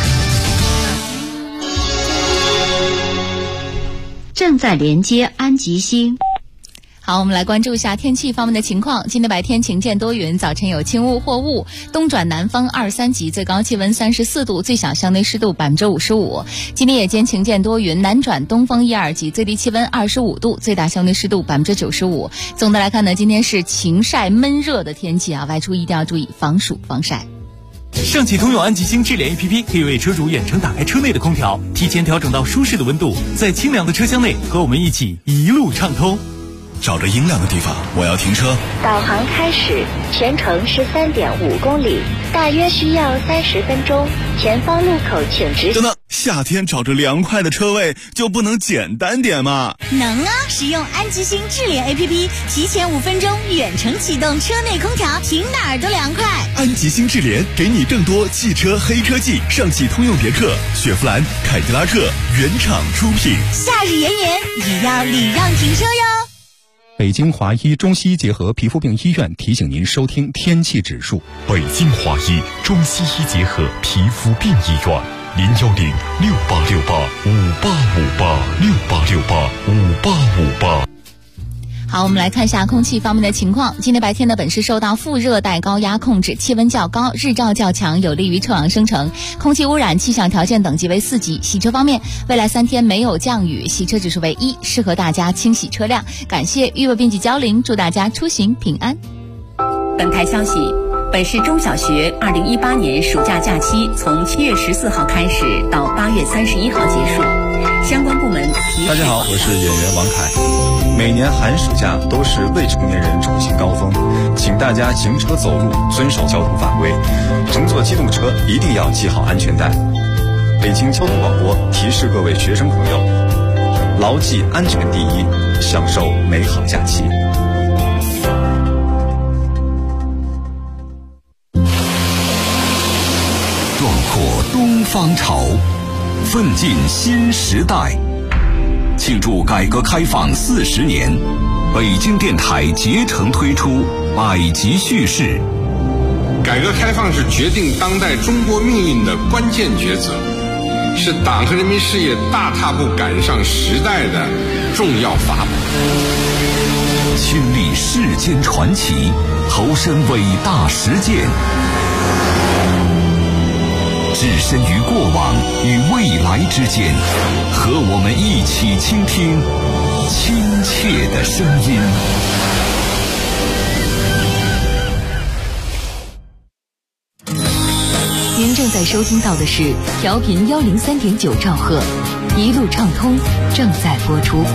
正在连接安吉星。 好，我们来关注一下天气方面的情况。今天白天晴见多云，早晨有轻雾或雾，东转南风2、3级，最高气温34度，最小相对湿度55%。今天夜间晴见多云，南转东风1、2级，最低气温25度，最大相对湿度95%。总的来看呢，今天是晴晒闷热的天气啊，外出一定要注意防暑防晒。 上汽通用安吉星智联 APP 可以为车主远程打开车内的空调，提前调整到舒适的温度，在清凉的车厢内和我们一起一路畅通。 找着阴凉的地方，我要停车。 导航开始，全程是3.5公里，大约需要30分钟。前方路口请直行。 等等，夏天找着凉快的车位就不能简单点吗？ 能啊！使用安吉星智联 APP， 提前5分钟远程启动车内空调，停哪儿都凉快。 安吉星智联给你更多汽车黑科技，上汽通用别克、雪佛兰、凯迪拉克原厂出品。 夏日炎炎，也要礼让停车哟。 北京华医中西医结合皮肤病医院提醒您收听天气指数。 北京华医中西医结合皮肤病医院，0106868585858，68685858。 好，我们来看一下空气方面的情况。今天白天呢，本市受到副热带高压控制，气温较高，日照较强，有利于臭氧生成。空气污染气象条件等级为4级。洗车方面，未来3天没有降雨，洗车指数为1，适合大家清洗车辆。感谢裕乐编辑交零，祝大家出行平安。 本台消息，本市中小学2018年暑假假期从7月14号开始到8月31号结束，相关部门提。 大家好，我是演员王凯。每年寒暑假都是未成年人出行高峰，请大家行车走路遵守交通法规，乘坐机动车一定要系好安全带。北京交通广播提示各位学生朋友，牢记安全第一，享受美好假期。 壮阔东方潮，奋进新时代。庆祝改革开放40年，北京电台竭诚推出百集叙事。 改革开放是决定当代中国命运的关键抉择，是党和人民事业大踏步赶上时代的重要法宝。 亲历世间传奇，投身伟大实践，置身于过往与未来之间，和我们一起倾听亲切的声音。 您正在收听到的是调频103.9兆赫，一路畅通正在播出。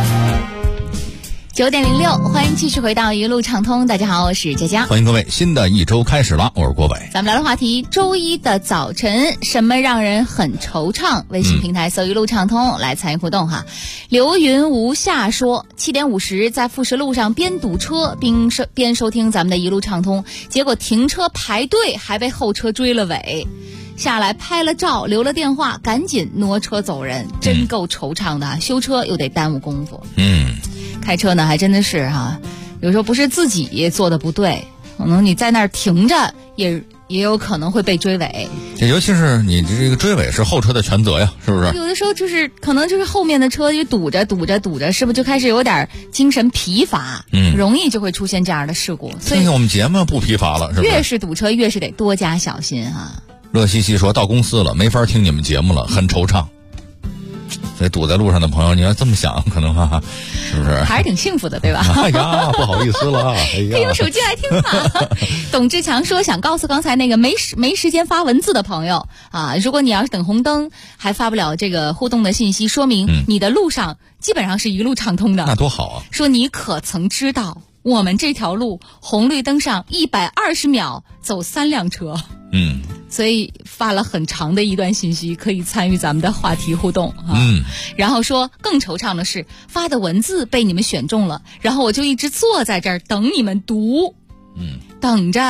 9点06，欢迎继续回到一路畅通。大家好，我是佳佳， 欢迎各位。新的一周开始了，我是郭伟。 咱们聊的话题：周一的早晨，什么让人很惆怅？微信平台搜一路畅通来参与互动哈。刘云无夏说，7点50在富士路上边堵车边收听咱们的一路畅通，结果停车排队还被后车追了尾。下来拍了照，留了电话，赶紧挪车走人，真够惆怅的。修车又得耽误功夫。开车呢还真的是哈，有时候不是自己做的不对，可能你在那儿停着也有可能会被追尾。 尤其是你这个追尾是后车的全责呀，是不是？ 有的时候就是可能就是后面的车就堵着，是不是就开始有点精神疲乏？容易就会出现这样的事故。所以我们节目不疲乏了，是不是？ 越是堵车越是得多加小心哈。 乐西西说到公司了，没法听你们节目了，很惆怅。所以堵在路上的朋友，你要这么想，可能哈，是不是？ 还是挺幸福的，对吧？ 哎呀，不好意思了，哎呀， 可以用手机来听嘛。董志强说，想告诉刚才那个没时间发文字的朋友啊，如果你要是等红灯还发不了这个互动的信息，说明你的路上基本上是一路畅通的。 那多好啊！ 说你可曾知道，我们这条路红绿灯上120秒走3辆车。所以发了很长的一段信息，可以参与咱们的话题互动啊。然后说更惆怅的是，发的文字被你们选中了，然后我就一直坐在这儿等你们读。等着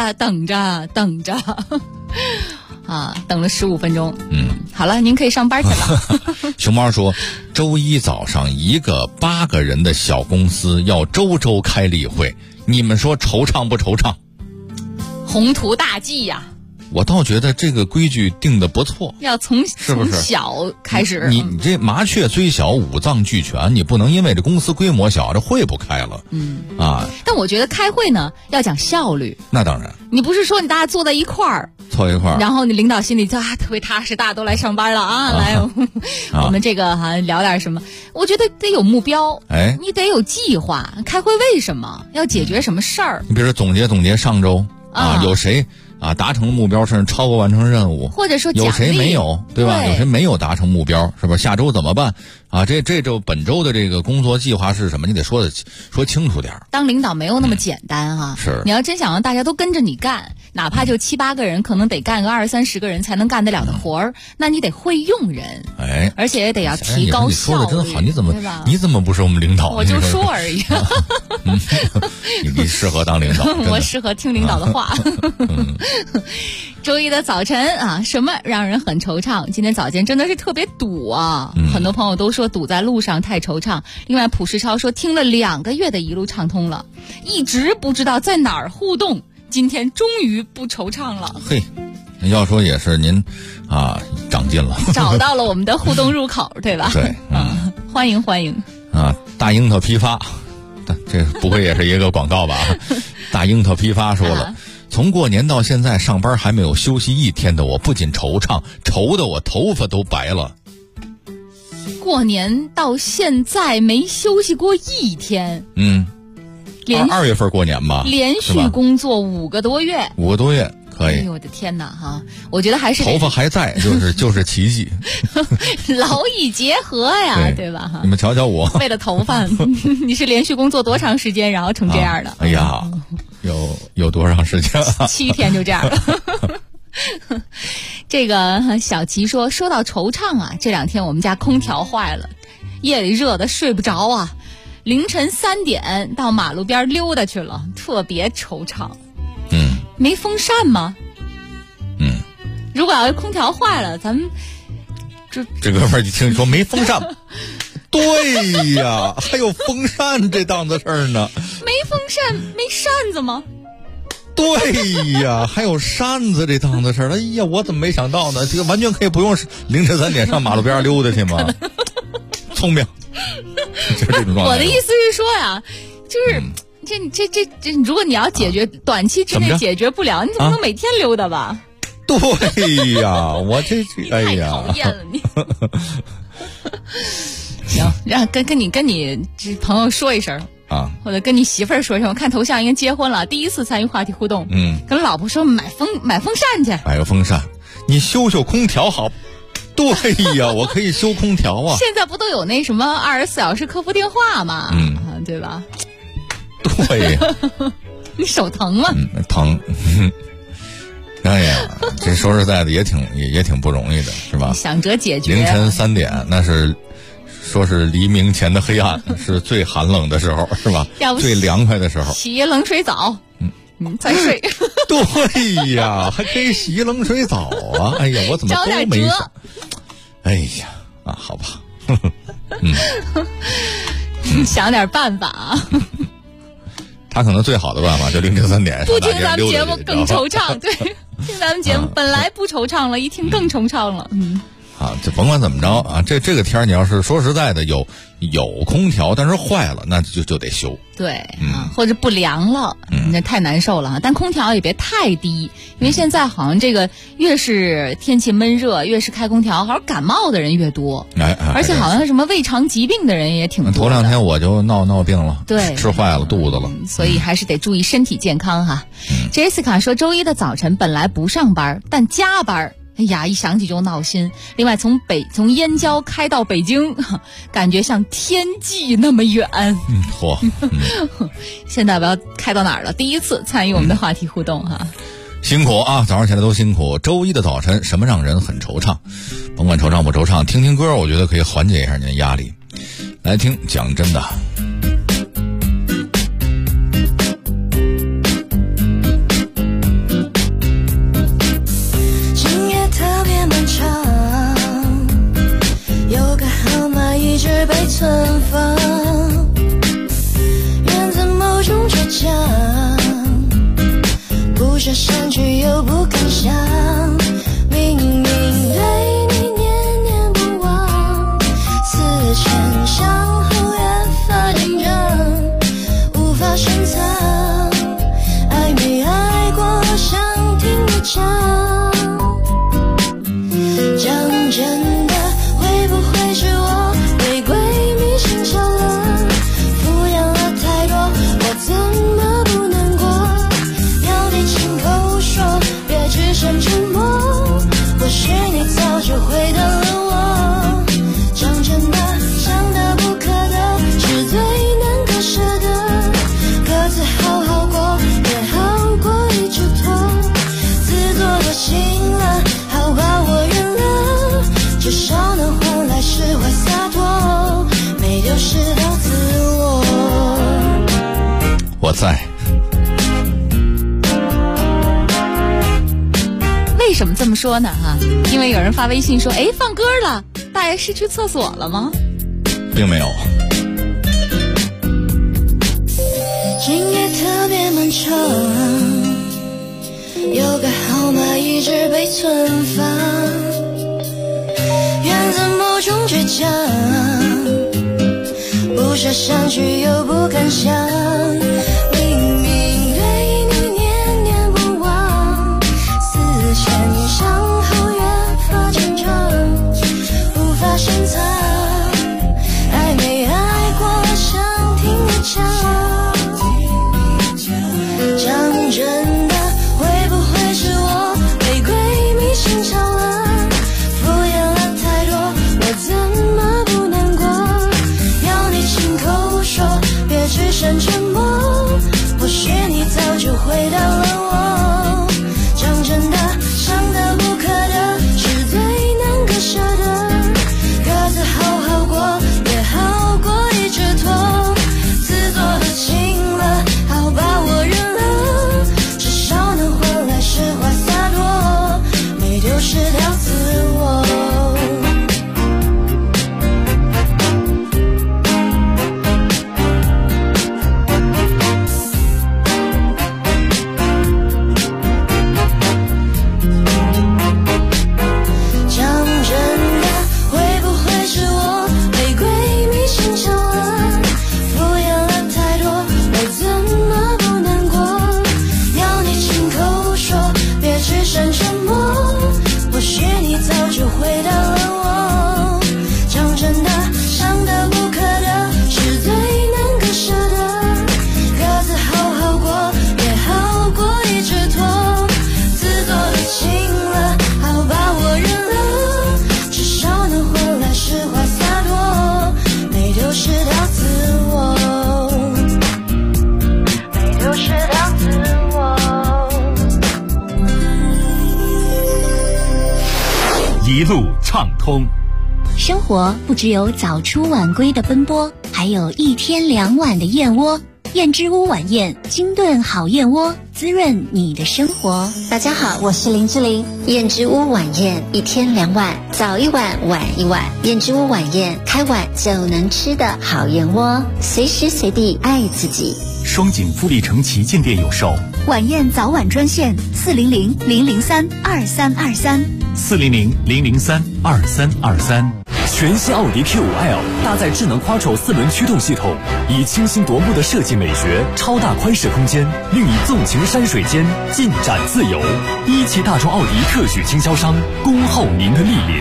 啊，等了15分钟。好了，您可以上班去了。 熊猫说，周一早上一个8个人的小公司要周开例会，你们说惆怅不惆怅？ 宏图大计呀。 我倒觉得这个规矩定得不错， 要从小开始。 你这麻雀虽小五脏俱全，你不能因为这公司规模小，这会不开了。 但我觉得开会呢要讲效率。 那当然， 你不是说你大家坐在一块儿，然后你领导心里就特别踏实，大家都来上班了啊，来，我们这个聊点什么？我觉得得有目标，你得有计划。开会为什么要解决什么事儿？ 你比如说总结上周有谁啊，达成目标甚至超过完成任务， 或者说有谁没有，对吧？ 对有谁没有达成目标，是吧？下周怎么办啊？这周本周的这个工作计划是什么？你得说清楚点。 当领导没有那么简单哈， 是你要真想让大家都跟着你干，哪怕就7、8个人，可能得干个20、30个人才能干得了的活儿，那你得会用人， 哎， 而且也得要提高效率。 你说的真好，你怎么不是我们领导？ 我就说而已。 你适合当领导， 我适合听领导的话。周一的早晨啊，什么让人很惆怅？今天早间真的是特别堵啊，很多朋友都说堵在路上太惆怅。另外，朴世超说听了2个月的一路畅通了，一直不知道在哪儿互动，今天终于不惆怅了。 嘿，要说也是您啊长进了， 找到了我们的互动入口，对吧？ 对， 欢迎欢迎啊！大樱桃批发，这不会也是一个广告吧？大樱桃批发说了。从过年到现在，上班还没有休息1天的我，不仅惆怅，愁得我头发都白了。 过年到现在没休息过1天， 2月份过年吧， 连续工作5个多月 ，5个多月可以。 哎呦我的天哪哈！我觉得还是头发还在，就是奇迹， 劳逸结合呀，对吧？哈， 你们瞧瞧我， 为了头发，你是连续工作多长时间，然后成这样的？ 哎呀。有多长时间 ？7天就这样了。这个小齐说到惆怅啊，这2天我们家空调坏了，夜里热得睡不着啊，凌晨3点到马路边溜达去了，特别惆怅。没风扇吗？如果要是空调坏了，咱们这哥们儿一听说没风扇。对呀，还有风扇这档子事儿呢。 没风扇，没扇子吗？ 对呀，还有扇子这档子事儿。哎呀，我怎么没想到呢？这个完全可以不用凌晨3点上马路边溜达去吗？聪明，就是这种状态。 我的意思是说呀，就是这，如果你要解决短期之内解决不了，你怎么能每天溜达吧？ 对呀，我这哎呀， 讨厌了你。行，让跟你朋友说一声啊， 或者跟你媳妇儿说一声。我看头像应该结婚了，第1次参与话题互动。跟老婆说买风扇去， 买个风扇，你修空调好。对呀，我可以修空调啊。 现在不都有那什么24小时客服电话吗？对吧？ 对呀。 你手疼吗？ 疼。哎呀，这说实在的也挺不容易的，是吧？ 想着解决。 凌晨3点，那是说是黎明前的黑暗，是最寒冷的时候，是吧？最凉快的时候。 洗一冷水澡，再睡。 对呀，还可以洗一冷水澡啊！哎呀，我怎么都没想？哎呀，好吧。 想点办法啊。 他可能最好的办法就凌晨3点不听咱们节目更惆怅，对，听咱们节目本来不惆怅了，一听更惆怅了。 就甭管怎么着啊，这个天儿你要是说实在的有空调，但是坏了，那就得修。 对或者不凉了，那太难受了。但空调也别太低，因为现在好像这个越是天气闷热，越是开空调，好像感冒的人越多。而且好像什么胃肠疾病的人也挺多的。 头2天我就闹病了， 对， 吃坏了肚子了， 所以还是得注意身体健康哈。Jessica 说，周一的早晨本来不上班，但加班。哎呀，一想起就闹心。另外，从燕郊开到北京，感觉像天际那么远。现在我要开到哪儿了？第1次参与我们的话题互动哈。 辛苦啊，早上起来都辛苦。周一的早晨，什么让人很惆怅？甭管惆怅不惆怅，听听歌，我觉得可以缓解一下您的压力。来听，讲真的。 一直被存放，源自某种倔强，不舍删去又不敢想，明明对你念念不忘，思前想后越发紧张，无法深藏，爱没爱过想听你讲，讲真的会不会是我怎么不难过？要你亲口说，别在。 为什么这么说呢？因为有人发微信说，哎，放歌了，大爷是去厕所了吗？ 并没有。 今夜特别漫长，有个号码一直被存放，源自某种倔强，不舍相聚又不敢想，明明对你念念不忘，思前想后越发紧张，无法深藏，爱没爱过想听你讲，讲真的会不会是我被鬼迷心窍了，敷衍了太多，我怎么不难过，要你亲口说别只剩沉默，或许你早就回到了我，讲真的伤得不可得，是最难割舍的，各自好好过也好过一直拖，自作的情了好把我认了，至少能换来实话洒脱，没丢失掉自我。讲真的会不会是我被鬼迷心窍了，敷衍了太多，我怎么不难过，要你亲口说别只剩沉默，或许你早就回到了我，讲真的伤得不可得，是最难割舍的，各自好好过也好过一直拖，自作的情了好把我认了，至少能换来实话洒脱，没丢失掉自我，没丢失掉自我。 一路畅通。 生活不只有早出晚归的奔波，还有一天两碗的燕窝。燕之屋晚宴，精炖好燕窝，滋润你的生活。大家好，我是林志玲。燕之屋晚宴，一天两碗，早一碗晚一碗。燕之屋晚宴，开碗就能吃的好燕窝，随时随地爱自己。 双井富力城旗舰店有售。 晚宴早晚专线400-003-2323，400-003-2323。 全新奥迪 Q5L 搭载智能 Quattro 4轮驱动系统，以清新夺目的设计美学、超大宽适空间，令你纵情山水间，尽展自由。一汽大众奥迪特许经销商，恭候您的莅临。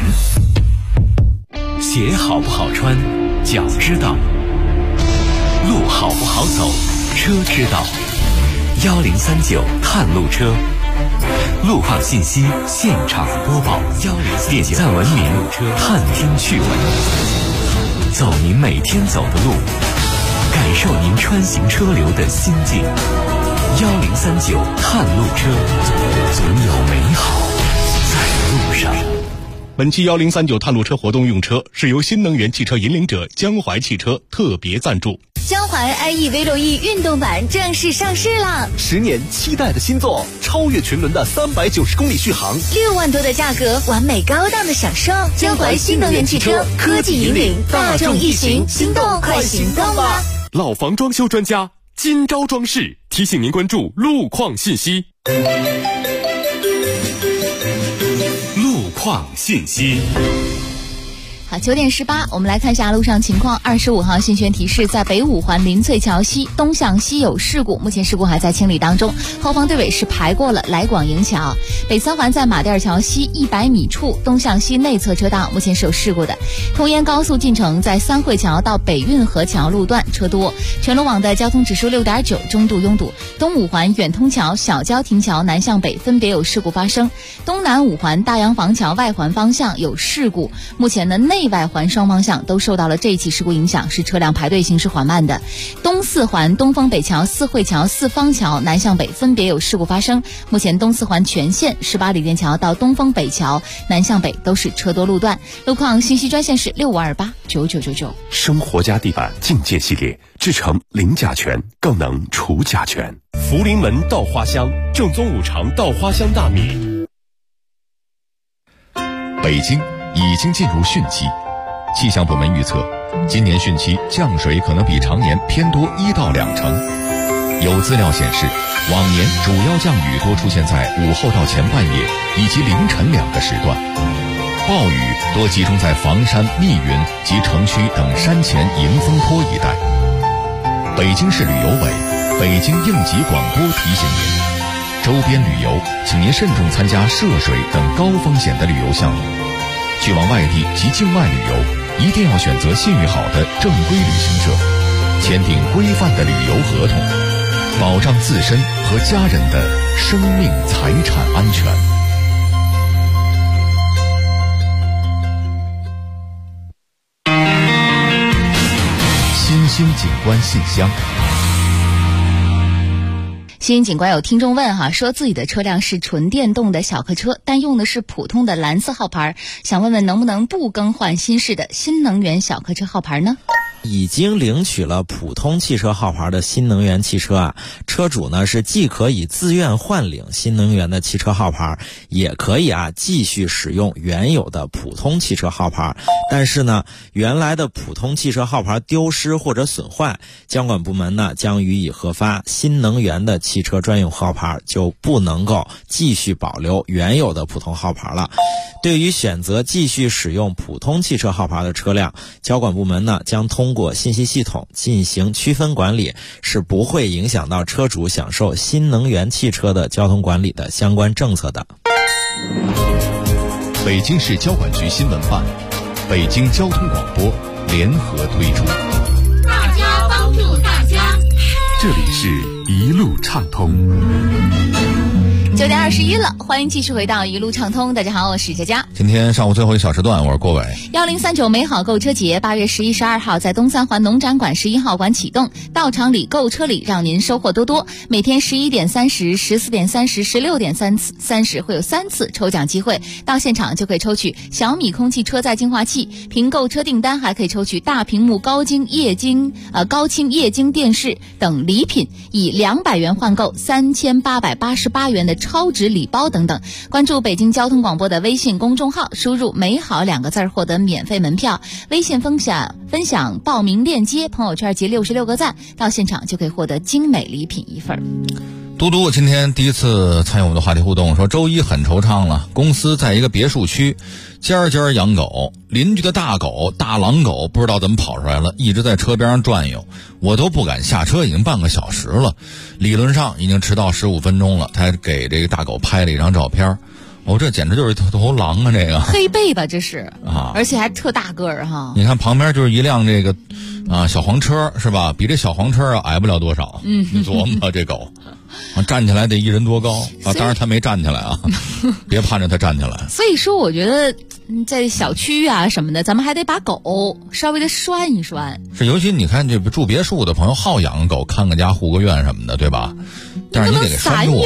鞋好不好穿，脚知道；路好不好走，车知道。1039探路车，路况信息现场播报。点赞文明探听趣闻，走您每天走的路，感受您穿行车流的心境。1039探路车，总有美好在路上。 本期1039探路车活动用车是由新能源汽车引领者江淮汽车特别赞助。 江淮 IE V6E 运动版正式上市了 ，10年期待的新作，超越群伦的390公里续航 ，6万多的价格，完美高档的享受。江淮新能源汽车，科技引领大众一行，心动快行动吧！ 老房装修专家今朝装饰提醒您关注路况信息。 路况信息。 好，9点18，我们来看一下路上情况。25号信宣提示，在北五环林翠桥西东向西有事故，目前事故还在清理当中，后方队尾是排过了来广营桥。北三环在马甸桥西100米处东向西内侧车道，目前是有事故的。通燕高速进城在三汇桥到北运河桥路段车多，全路网的交通指数6.9，中度拥堵。东五环远通桥小交亭桥南向北分别有事故发生，东南五环大洋房桥外环方向有事故，目前呢内内外环双方向都受到了这一起事故影响，是车辆排队行驶缓慢的。东四环、东风北桥、四惠桥、四方桥南向北分别有事故发生。目前东四环全线18里店桥到东风北桥南向北都是车多路段。路况信息专线是6528999999。 生活家地板境界系列，制成零甲醛，更能除甲醛。福临门稻花香，正宗五常稻花香大米。 北京已经进入汛期，气象部门预测，今年汛期降水可能比常年偏多1到2成。有资料显示，往年主要降雨多出现在午后到前半夜以及凌晨2个时段，暴雨多集中在房山、密云及城区等山前迎风坡一带。北京市旅游委、北京应急广播提醒您，周边旅游请您慎重参加涉水等高风险的旅游项目。去往外地及境外旅游，一定要选择信誉好的正规旅行社，签订规范的旅游合同，保障自身和家人的生命财产安全。新兴景观信箱。 新景观有听众问说自己的车辆是纯电动的小客车，但用的是普通的蓝色号牌，想问问能不能不更换新式的新能源小客车号牌呢？ 已经领取了普通汽车号牌的新能源汽车车主呢是既可以自愿换领新能源的汽车号牌，也可以继续使用原有的普通汽车号牌。但是呢，原来的普通汽车号牌丢失或者损坏，监管部门呢将予以核发，新能源的汽车专用号牌就不能够继续保留原有的普通号牌了。对于选择继续使用普通汽车号牌的车辆，交管部门呢将通过信息系统进行区分管理，是不会影响到车主享受新能源汽车的交通管理的相关政策的。 北京市交管局新闻办、北京交通广播联合推出。 大家帮助大家， 这里是一路畅通。 9点21了，欢迎继续回到一路畅通。大家好，我是佳佳。 今天上午最后一小时段，我是郭伟。 1039美好购车节8月11、12号在东三环农展馆11号馆启动，到场礼、购车礼，让您收获多多。每天11点30、14点30、16点30会有3次抽奖机会，到现场就可以抽取小米空气车载净化器，凭购车订单还可以抽取大屏幕高清液晶电视等礼品，以200元换购3888元的超值礼包等等。关注北京交通广播的微信公众号，输入美好2个字获得免费门票，微信分享报名链接，朋友圈及66个赞，到现场就可以获得精美礼品1份。 嘟嘟今天第一次参与我们的话题互动，说周一很惆怅了，公司在一个别墅区，家养狗，邻居的大狗大狼狗不知道怎么跑出来了，一直在车边上转悠，我都不敢下车，已经半个小时了，理论上已经迟到15分钟了，他给这个大狗拍了一张照片。这简直就是一头狼啊！这个黑背吧，这是而且还特大个儿哈。 你看旁边就是一辆这个小黄车是吧？比这小黄车矮不了多少。你琢磨这狗站起来得1人多高当然他没站起来别盼着他站起来。 所以说我觉得在小区什么的，咱们还得把狗稍微的拴一拴。 是，尤其你看这住别墅的朋友好养狗，看个家护个院什么的，对吧？但是你得给拴住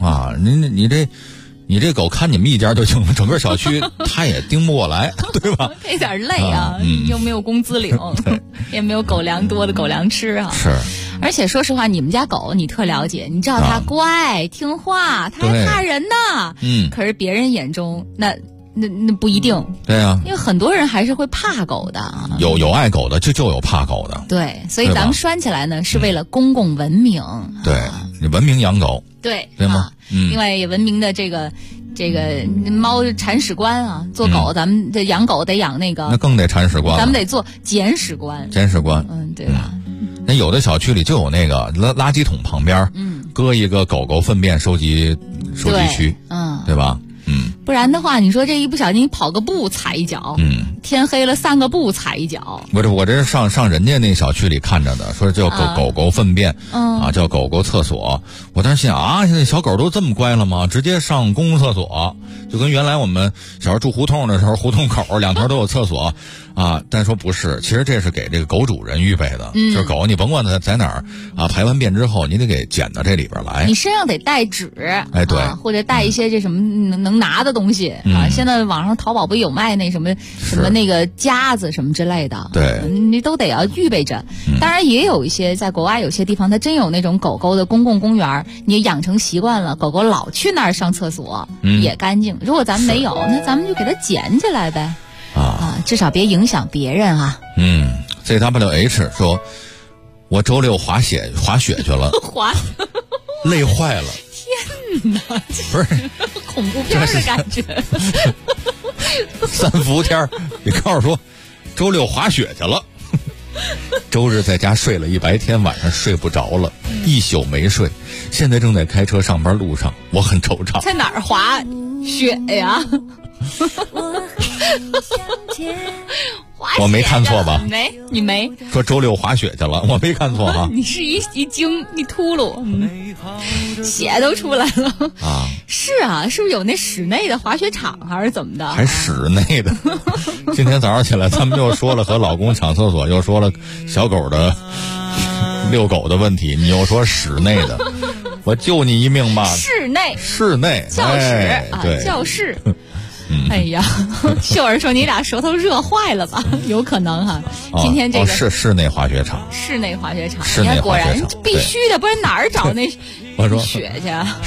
你这狗看你们一家就行了，整个小区它也盯不过来，对吧？ 有点累又没有工资领，也没有狗粮多的狗粮吃是， 而且说实话，你们家狗你特了解，你知道它乖听话，它还怕人呢。可是别人眼中那不一定。 对啊， 因为很多人还是会怕狗的。 有爱狗的，就有怕狗的。 对，所以咱们拴起来呢，是为了公共文明。 对，你文明养狗。 对吗？ 另外也文明的这个猫铲屎官做狗咱们这养狗得养那更得铲屎官， 咱们得做捡屎官。对吧？ 那有的小区里就有那个垃圾桶旁边搁一个狗狗粪便收集区，对吧？ 不然的话，你说这一不小心跑个步踩一脚，天黑了散个步踩一脚。 我这是上人家那小区里看着的，说叫狗粪便叫狗狗厕所。我当时心想现在小狗都这么乖了吗？直接上公共厕所，就跟原来我们小时候住胡同的时候，胡同口两头都有厕所但说不是，其实这是给这个狗主人预备的，就是狗你甭管它在哪儿排完便之后，你得给捡到这里边来。 你身上得带纸， 对， 或者带一些这什么能拿的东西现在网上淘宝不有卖那什么那个夹子什么之类的， 对， 你都得要预备着。当然也有一些在国外有些地方，它真有那种狗狗的公共公园，你养成习惯了，狗狗老去那儿上厕所，也干净。如果咱们没有，那咱们就给它捡起来呗。至少别影响别人啊。 ZWH 说，我周六滑雪去了，累坏了。 天哪， 不是恐怖片的感觉。 3伏天，你告诉说，周六滑雪去了，周日在家睡了一白天，晚上睡不着了，一宿没睡，现在正在开车上班路上，我很惆怅。 在哪儿滑雪呀？ 我没看错吧？ 你没说周六滑雪去了，我没看错哈。 你是一惊，你秃噜，血都出来了啊！是啊，是不是有那室内的滑雪场还是怎么的？ 还室内的？今天早上起来，咱们又说了和老公抢厕所，又说了小狗的遛狗的问题，你又说室内的，我救你一命吧！ 室内教室对，教室。哎呀，秀儿说你俩舌头热坏了吧？有可能哈。今天这个是室内滑雪场， 你看果然必须的，不然哪儿找那我说雪去？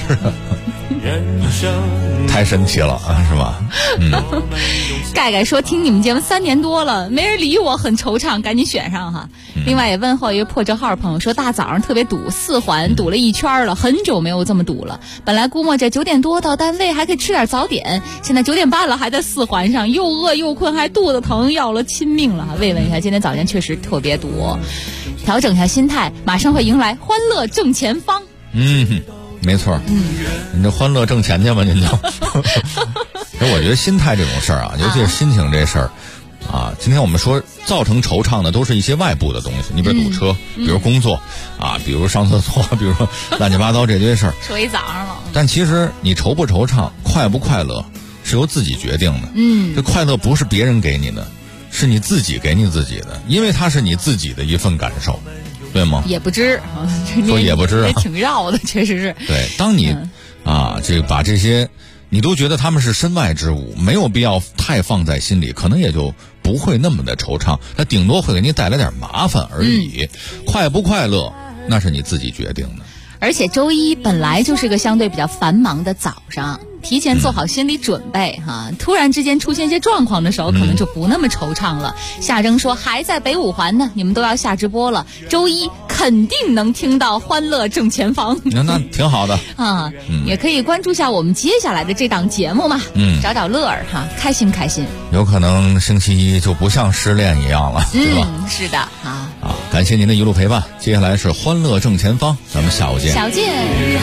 太神奇了是吧？ 盖盖说听你们节目3年多了，没人理我，很惆怅，赶紧选上哈。另外也问候一个破折号朋友说，大早上特别堵，4环堵了1圈了，很久没有这么堵了。本来估摸着9点多到单位还可以吃点早点，现在9点半了还在4环上，又饿又困还肚子疼，要了亲命了。慰问一下，今天早间确实特别堵，调整一下心态，马上会迎来欢乐正前方。 没错，你这欢乐挣钱去吧，您就。我觉得心态这种事儿尤其是心情这事儿今天我们说造成惆怅的都是一些外部的东西，你比如堵车，比如工作比如上厕所，比如说乱七八糟这堆事儿。 说一早上了。 但其实你惆不惆怅，快不快乐，是由自己决定的。这快乐不是别人给你的，是你自己给你自己的，因为它是你自己的一份感受。对吗？ 也不知说也不知也挺绕的，确实是。 对，当你把这些你都觉得他们是身外之物，没有必要太放在心里，可能也就不会那么的惆怅，它顶多会给你带来点麻烦而已。快不快乐，那是你自己决定的。 而且周一本来就是个相对比较繁忙的早上，提前做好心理准备突然之间出现一些状况的时候，可能就不那么惆怅了。夏征说还在北5环呢，你们都要下直播了，周一肯定能听到欢乐正前方。 那挺好的也可以关注下我们接下来的这档节目嘛，找找乐儿开心开心。 有可能星期一就不像失恋一样了，对吧？ 是的感谢您的一路陪伴，接下来是欢乐正前方，咱们下午见。 小见。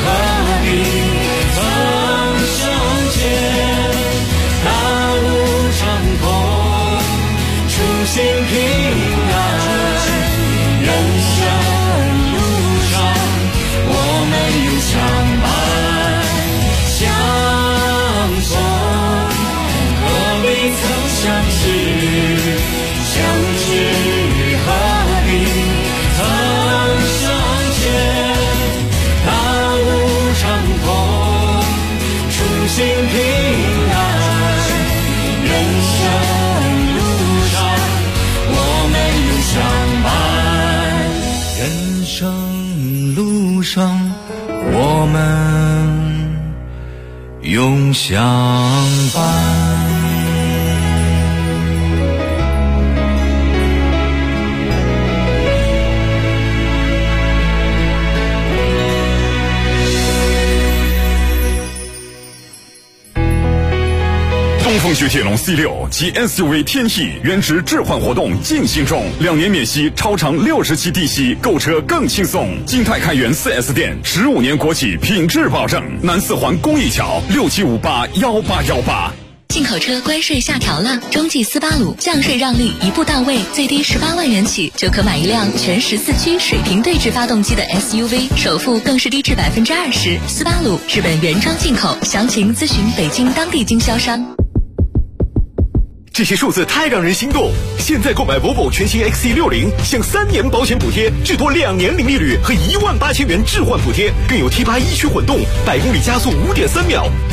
心平安，人生路上我们有相伴相送，何必曾相识，相知何必曾相见，大路长空，初心平安，人生相伴，人生路上我们永相伴。 东风雪铁龙 C6 及 SUV 天翼原值置换活动进行中，2年免息，超长60期低息，购车更轻松。金泰开元 4S 店，15年国企品质保证。南4环公益桥67581818。 进口车关税下调了，中际斯巴鲁降税让利一步到位，最低18万元起就可买一辆全14驱水平对置发动机的 SUV， 首付更是低至20%。斯巴鲁日本原装进口，详情咨询北京当地经销商。 这些数字太让人心动。现在购买 Volvo 全新 XC60，享3年保险补贴，至多2年零利率和18000元置换补贴，更有 T8 一驱混动100公里加速5.3秒。